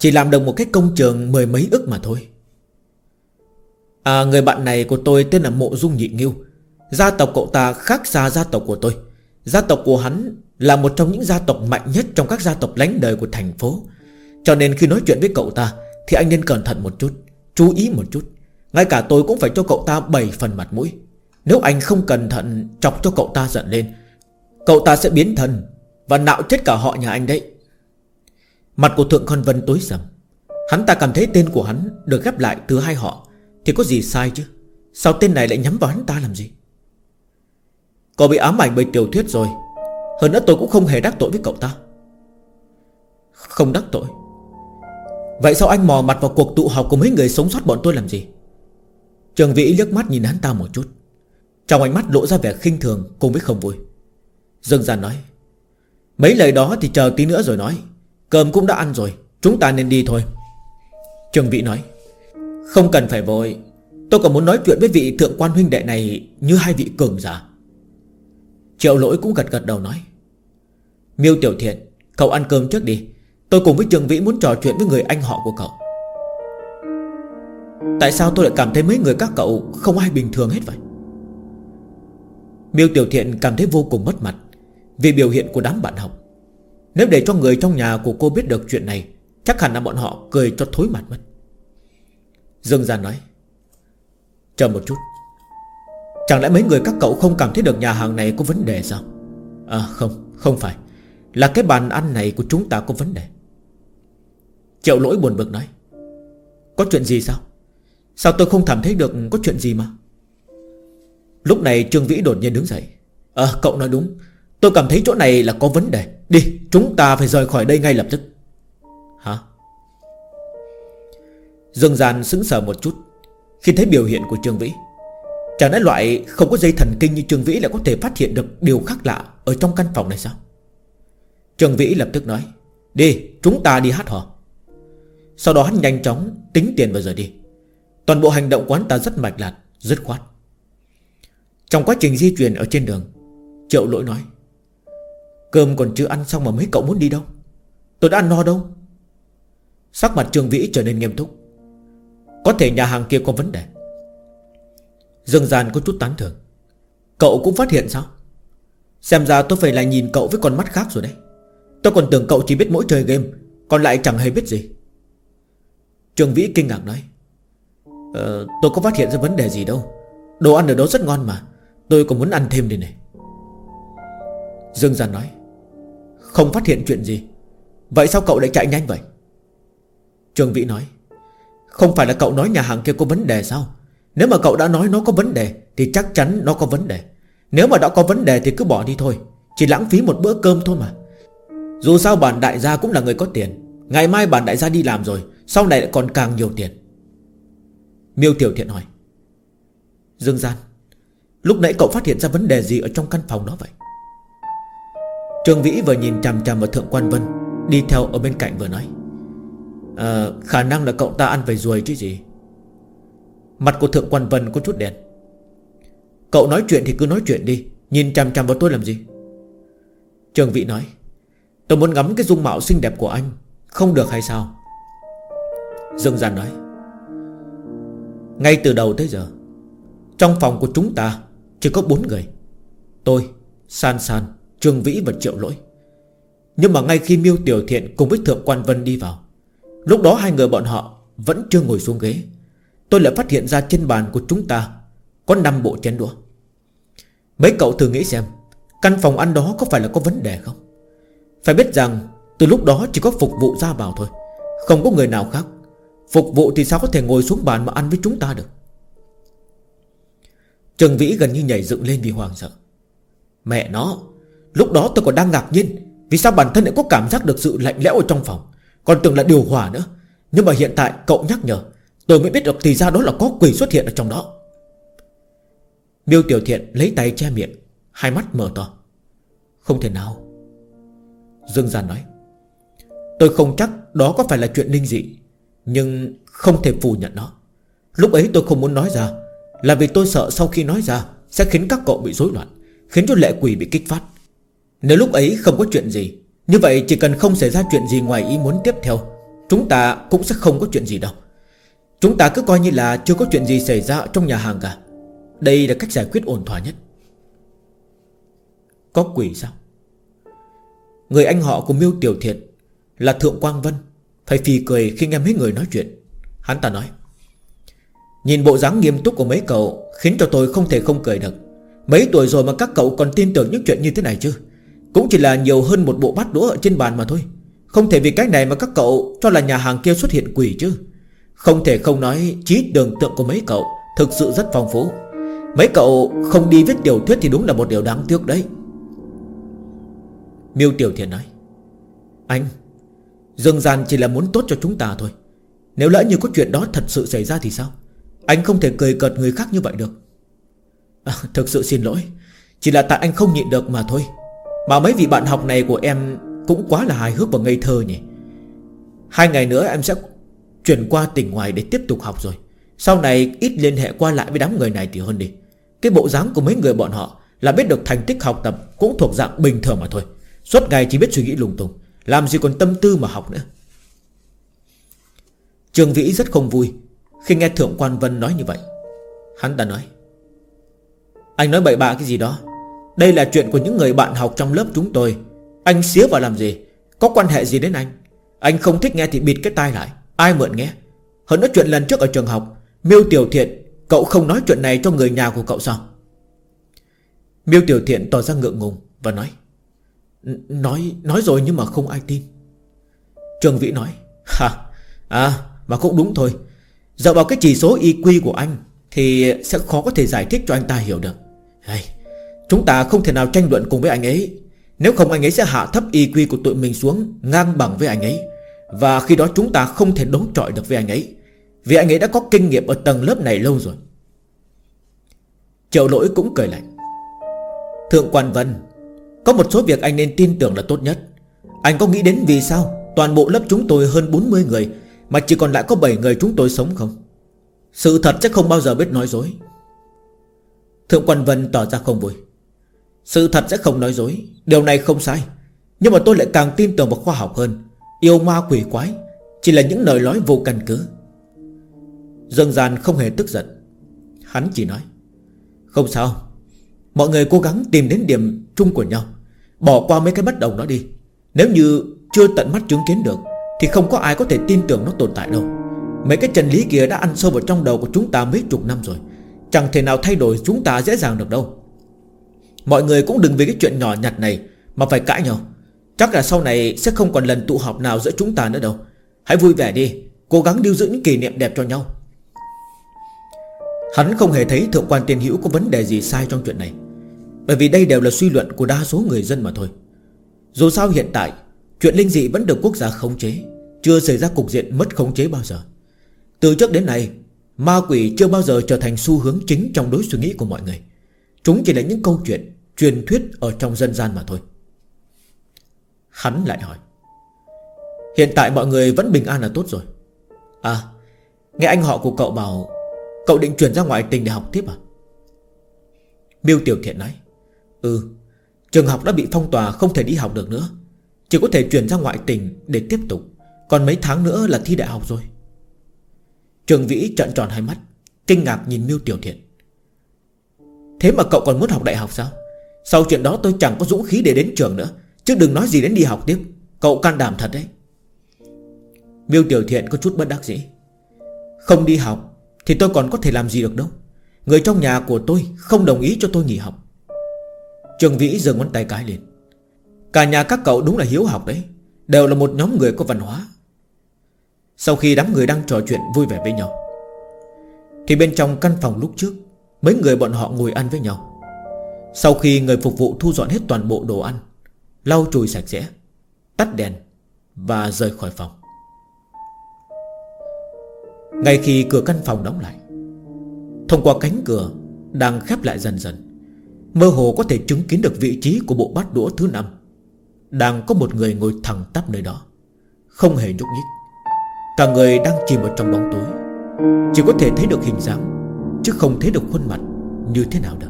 Chỉ làm được một cái công trường 10 mấy ức mà thôi. Người bạn này của tôi tên là Mộ Dung Nhị Nghiêu. Gia tộc cậu ta khác xa gia tộc của tôi. Gia tộc của hắn là một trong những gia tộc mạnh nhất trong các gia tộc lánh đời của thành phố. Cho nên khi nói chuyện với cậu ta thì anh nên cẩn thận một chút, chú ý một chút. Ngay cả tôi cũng phải cho cậu ta 7 phần mặt mũi. Nếu anh không cẩn thận chọc cho cậu ta giận lên, cậu ta sẽ biến thân và nạo chết cả họ nhà anh đấy. Mặt của Thượng Quan Vân tối sầm. Hắn ta cảm thấy tên của hắn được ghép lại từ hai họ thì có gì sai chứ? Sao tên này lại nhắm vào hắn ta làm gì? Cậu bị ám ảnh bởi tiểu thuyết rồi. Hơn nữa tôi cũng không hề đắc tội với cậu ta. Không đắc tội? Vậy sao anh mò mặt vào cuộc tụ họp của mấy người sống sót bọn tôi làm gì? Trường Vĩ liếc mắt nhìn hắn ta một chút, trong ánh mắt lộ ra vẻ khinh thường cùng với không vui. Dương Gian nói: mấy lời đó thì chờ tí nữa rồi nói. Cơm cũng đã ăn rồi, chúng ta nên đi thôi. Trường Vĩ nói: không cần phải vội, tôi còn muốn nói chuyện với vị thượng quan huynh đệ này như hai vị cường giả. Triệu Lỗi cũng gật gật đầu nói: Miêu Tiểu Thiện, cậu ăn cơm trước đi. Tôi cùng với Trường Vĩ muốn trò chuyện với người anh họ của cậu. Tại sao tôi lại cảm thấy mấy người các cậu không ai bình thường hết vậy? Miêu Tiểu Thiện cảm thấy vô cùng mất mặt vì biểu hiện của đám bạn học. Nếu để cho người trong nhà của cô biết được chuyện này, chắc hẳn là bọn họ cười cho thối mặt mất. Dương Gian nói: chờ một chút, chẳng lẽ mấy người các cậu không cảm thấy được nhà hàng này có vấn đề sao? Không phải, là cái bàn ăn này của chúng ta có vấn đề. Triệu Lỗi buồn bực nói: có chuyện gì sao? Sao tôi không cảm thấy được có chuyện gì mà? Lúc này Trương Vĩ đột nhiên đứng dậy: cậu nói đúng, tôi cảm thấy chỗ này là có vấn đề. Đi, chúng ta phải rời khỏi đây ngay lập tức. Hả? Dương Gian sững sờ một chút khi thấy biểu hiện của Trương Vĩ. Chẳng lẽ loại không có dây thần kinh như Trương Vĩ lại có thể phát hiện được điều khác lạ ở trong căn phòng này sao? Trương Vĩ lập tức nói: đi, chúng ta đi hát hò. Sau đó hắn nhanh chóng tính tiền và rời đi. Toàn bộ hành động của hắn ta rất mạch lạc, dứt khoát. Trong quá trình di chuyển ở trên đường, Triệu Lỗi nói: cơm còn chưa ăn xong mà mấy cậu muốn đi đâu? Tôi đã ăn no đâu. Sắc mặt Trương Vĩ trở nên nghiêm túc: có thể nhà hàng kia có vấn đề. Dương Gian có chút tán thưởng: cậu cũng phát hiện sao? Xem ra tôi phải lại nhìn cậu với con mắt khác rồi đấy. Tôi còn tưởng cậu chỉ biết mỗi chơi game, còn lại chẳng hề biết gì. Trương Vĩ kinh ngạc nói: tôi có phát hiện ra vấn đề gì đâu. Đồ ăn ở đó rất ngon mà, tôi còn muốn ăn thêm đây này. Dương Gian nói: không phát hiện chuyện gì, vậy sao cậu lại chạy nhanh vậy? Trương Vĩ nói: không phải là cậu nói nhà hàng kia có vấn đề sao? Nếu mà cậu đã nói nó có vấn đề thì chắc chắn nó có vấn đề. Nếu mà đã có vấn đề thì cứ bỏ đi thôi, chỉ lãng phí một bữa cơm thôi mà. Dù sao bản đại gia cũng là người có tiền. Ngày mai bản đại gia đi làm rồi, sau này lại còn càng nhiều tiền. Miêu Tiểu Thiện hỏi: Dương Gian, lúc nãy cậu phát hiện ra vấn đề gì ở trong căn phòng đó vậy? Trương Vĩ vừa nhìn chằm chằm vào Thượng Quan Vân đi theo ở bên cạnh vừa nói: khả năng là cậu ta ăn phải ruồi chứ gì. Mặt của Thượng Quan Vân có chút đen: cậu nói chuyện thì cứ nói chuyện đi, nhìn chằm chằm vào tôi làm gì? Trương Vĩ nói: tôi muốn ngắm cái dung mạo xinh đẹp của anh, không được hay sao? Dương Gian nói: ngay từ đầu tới giờ, trong phòng của chúng ta chỉ có 4 người: tôi, San San, Trương Vĩ và Triệu Lỗi. Nhưng mà ngay khi Miêu Tiểu Thiện cùng với Thượng Quan Vân đi vào, lúc đó hai người bọn họ vẫn chưa ngồi xuống ghế, tôi lại phát hiện ra trên bàn của chúng ta có 5 bộ chén đũa. Mấy cậu thử nghĩ xem, căn phòng ăn đó có phải là có vấn đề không? Phải biết rằng từ lúc đó chỉ có phục vụ ra vào thôi, không có người nào khác. Phục vụ thì sao có thể ngồi xuống bàn mà ăn với chúng ta được? Trương Vĩ gần như nhảy dựng lên vì hoảng sợ: mẹ nó, lúc đó tôi còn đang ngạc nhiên vì sao bản thân lại có cảm giác được sự lạnh lẽo ở trong phòng, còn tưởng là điều hòa nữa. Nhưng mà hiện tại cậu nhắc nhở, tôi mới biết được thì ra đó là có quỷ xuất hiện ở trong đó. Miêu Tiểu Thiện lấy tay che miệng, hai mắt mở to: không thể nào. Dương Gian nói: tôi không chắc đó có phải là chuyện linh dị, nhưng không thể phủ nhận nó. Lúc ấy tôi không muốn nói ra là vì tôi sợ sau khi nói ra sẽ khiến các cậu bị rối loạn, khiến cho lệ quỷ bị kích phát. Nếu lúc ấy không có chuyện gì, như vậy chỉ cần không xảy ra chuyện gì ngoài ý muốn tiếp theo, chúng ta cũng sẽ không có chuyện gì đâu. Chúng ta cứ coi như là chưa có chuyện gì xảy ra trong nhà hàng cả. Đây là cách giải quyết ổn thỏa nhất. Có quỷ sao? Người anh họ của Miêu Tiểu Thiện là Thượng Quang Vân phải phì cười khi nghe mấy người nói chuyện. Hắn ta nói: nhìn bộ dáng nghiêm túc của mấy cậu khiến cho tôi không thể không cười được. Mấy tuổi rồi mà các cậu còn tin tưởng những chuyện như thế này chứ? Cũng chỉ là nhiều hơn một bộ bát đũa ở trên bàn mà thôi. Không thể vì cái này mà các cậu cho là nhà hàng kia xuất hiện quỷ chứ. Không thể không nói trí tưởng tượng của mấy cậu thực sự rất phong phú. Mấy cậu không đi viết tiểu thuyết thì đúng là một điều đáng tiếc đấy. Miêu Tiểu Thiện nói: anh, Dương Gian chỉ là muốn tốt cho chúng ta thôi. Nếu lỡ như có chuyện đó thật sự xảy ra thì sao? Anh không thể cười cợt người khác như vậy được. Thực sự xin lỗi, chỉ là tại anh không nhịn được mà thôi. Mà mấy vị bạn học này của em cũng quá là hài hước và ngây thơ nhỉ. 2 ngày nữa em sẽ chuyển qua tỉnh ngoài để tiếp tục học rồi. Sau này ít liên hệ qua lại với đám người này thì hơn đi. Cái bộ dáng của mấy người bọn họ là biết được thành tích học tập cũng thuộc dạng bình thường mà thôi. Suốt ngày chỉ biết suy nghĩ lung tung, làm gì còn tâm tư mà học nữa. Trương Vĩ rất không vui khi nghe Thượng Quan Vân nói như vậy. Hắn ta nói: anh nói bậy bạ cái gì đó? Đây là chuyện của những người bạn học trong lớp chúng tôi. Anh xía vào làm gì? Có quan hệ gì đến anh? Anh không thích nghe thì bịt cái tai lại. Ai mượn nghe? Hơn nữa chuyện lần trước ở trường học, Miêu Tiểu Thiện, cậu không nói chuyện này cho người nhà của cậu sao? Miêu Tiểu Thiện tỏ ra ngượng ngùng và nói: Nói rồi nhưng mà không ai tin. Trương Vĩ nói: mà cũng đúng thôi. Dựa vào cái chỉ số IQ của anh thì sẽ khó có thể giải thích cho anh ta hiểu được. Chúng ta không thể nào tranh luận cùng với anh ấy. Nếu không anh ấy sẽ hạ thấp IQ của tụi mình xuống ngang bằng với anh ấy. Và khi đó chúng ta không thể đấu chọi được với anh ấy, vì anh ấy đã có kinh nghiệm ở tầng lớp này lâu rồi. Triệu Lỗi cũng cười lạnh: Thượng Quan Vân, có một số việc anh nên tin tưởng là tốt nhất. Anh có nghĩ đến vì sao toàn bộ lớp chúng tôi hơn 40 người mà chỉ còn lại có 7 người chúng tôi sống không? Sự thật sẽ không bao giờ biết nói dối. Thượng Quan Vân tỏ ra không vui: sự thật sẽ không nói dối, điều này không sai. Nhưng mà tôi lại càng tin tưởng vào khoa học hơn. Yêu ma quỷ quái chỉ là những lời nói vô căn cứ. Dương Gian không hề tức giận. Hắn chỉ nói: không sao, mọi người cố gắng tìm đến điểm chung của nhau, bỏ qua mấy cái bất đồng đó đi. Nếu như chưa tận mắt chứng kiến được thì không có ai có thể tin tưởng nó tồn tại đâu. Mấy cái chân lý kia đã ăn sâu vào trong đầu của chúng ta mấy chục năm rồi, chẳng thể nào thay đổi chúng ta dễ dàng được đâu. Mọi người cũng đừng vì cái chuyện nhỏ nhặt này mà phải cãi nhau. Chắc là sau này sẽ không còn lần tụ họp nào giữa chúng ta nữa đâu. Hãy vui vẻ đi, cố gắng lưu giữ những kỷ niệm đẹp cho nhau. Hắn không hề thấy Thượng Quan Tiên Hữu có vấn đề gì sai trong chuyện này, bởi vì đây đều là suy luận của đa số người dân mà thôi. Dù sao hiện tại chuyện linh dị vẫn được quốc gia khống chế, chưa xảy ra cục diện mất khống chế bao giờ. Từ trước đến nay, ma quỷ chưa bao giờ trở thành xu hướng chính trong đối suy nghĩ của mọi người. Chúng chỉ là những câu chuyện, truyền thuyết ở trong dân gian mà thôi. Hắn lại hỏi: hiện tại mọi người vẫn bình an là tốt rồi. Nghe anh họ của cậu bảo cậu định chuyển ra ngoại tỉnh để học tiếp à? Miêu Tiểu Thiện nói: trường học đã bị phong tỏa, không thể đi học được nữa, chỉ có thể chuyển ra ngoại tỉnh để tiếp tục. Còn mấy tháng nữa là thi đại học rồi. Trương Vĩ trợn tròn hai mắt, kinh ngạc nhìn Miêu Tiểu Thiện: thế mà cậu còn muốn học đại học sao? Sau chuyện đó tôi chẳng có dũng khí để đến trường nữa, chứ đừng nói gì đến đi học tiếp. Cậu can đảm thật đấy. Miêu Tiểu Thiện có chút bất đắc dĩ: không đi học thì tôi còn có thể làm gì được đâu. Người trong nhà của tôi không đồng ý cho tôi nghỉ học. Trương Vĩ giơ ngón tay cái lên: cả nhà các cậu đúng là hiếu học đấy, đều là một nhóm người có văn hóa. Sau khi đám người đang trò chuyện vui vẻ với nhau thì bên trong căn phòng lúc trước, mấy người bọn họ ngồi ăn với nhau. Sau khi người phục vụ thu dọn hết toàn bộ đồ ăn, lau chùi sạch sẽ, tắt đèn và rời khỏi phòng. Ngay khi cửa căn phòng đóng lại, thông qua cánh cửa đang khép lại dần dần, mơ hồ có thể chứng kiến được vị trí của bộ bát đũa thứ 5. Đang có một người ngồi thẳng tắp nơi đó, không hề nhúc nhích. Cả người đang chìm ở trong bóng tối, chỉ có thể thấy được hình dáng, chứ không thấy được khuôn mặt như thế nào được.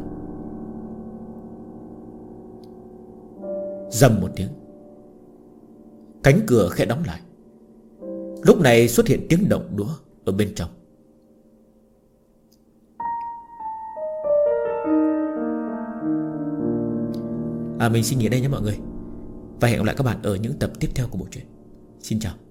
Rầm một tiếng, cánh cửa khẽ đóng lại. Lúc này xuất hiện tiếng động đũa ở bên trong. Mình xin nghỉ đây nhé mọi người, và hẹn gặp lại các bạn ở những tập tiếp theo của bộ truyện. Xin chào.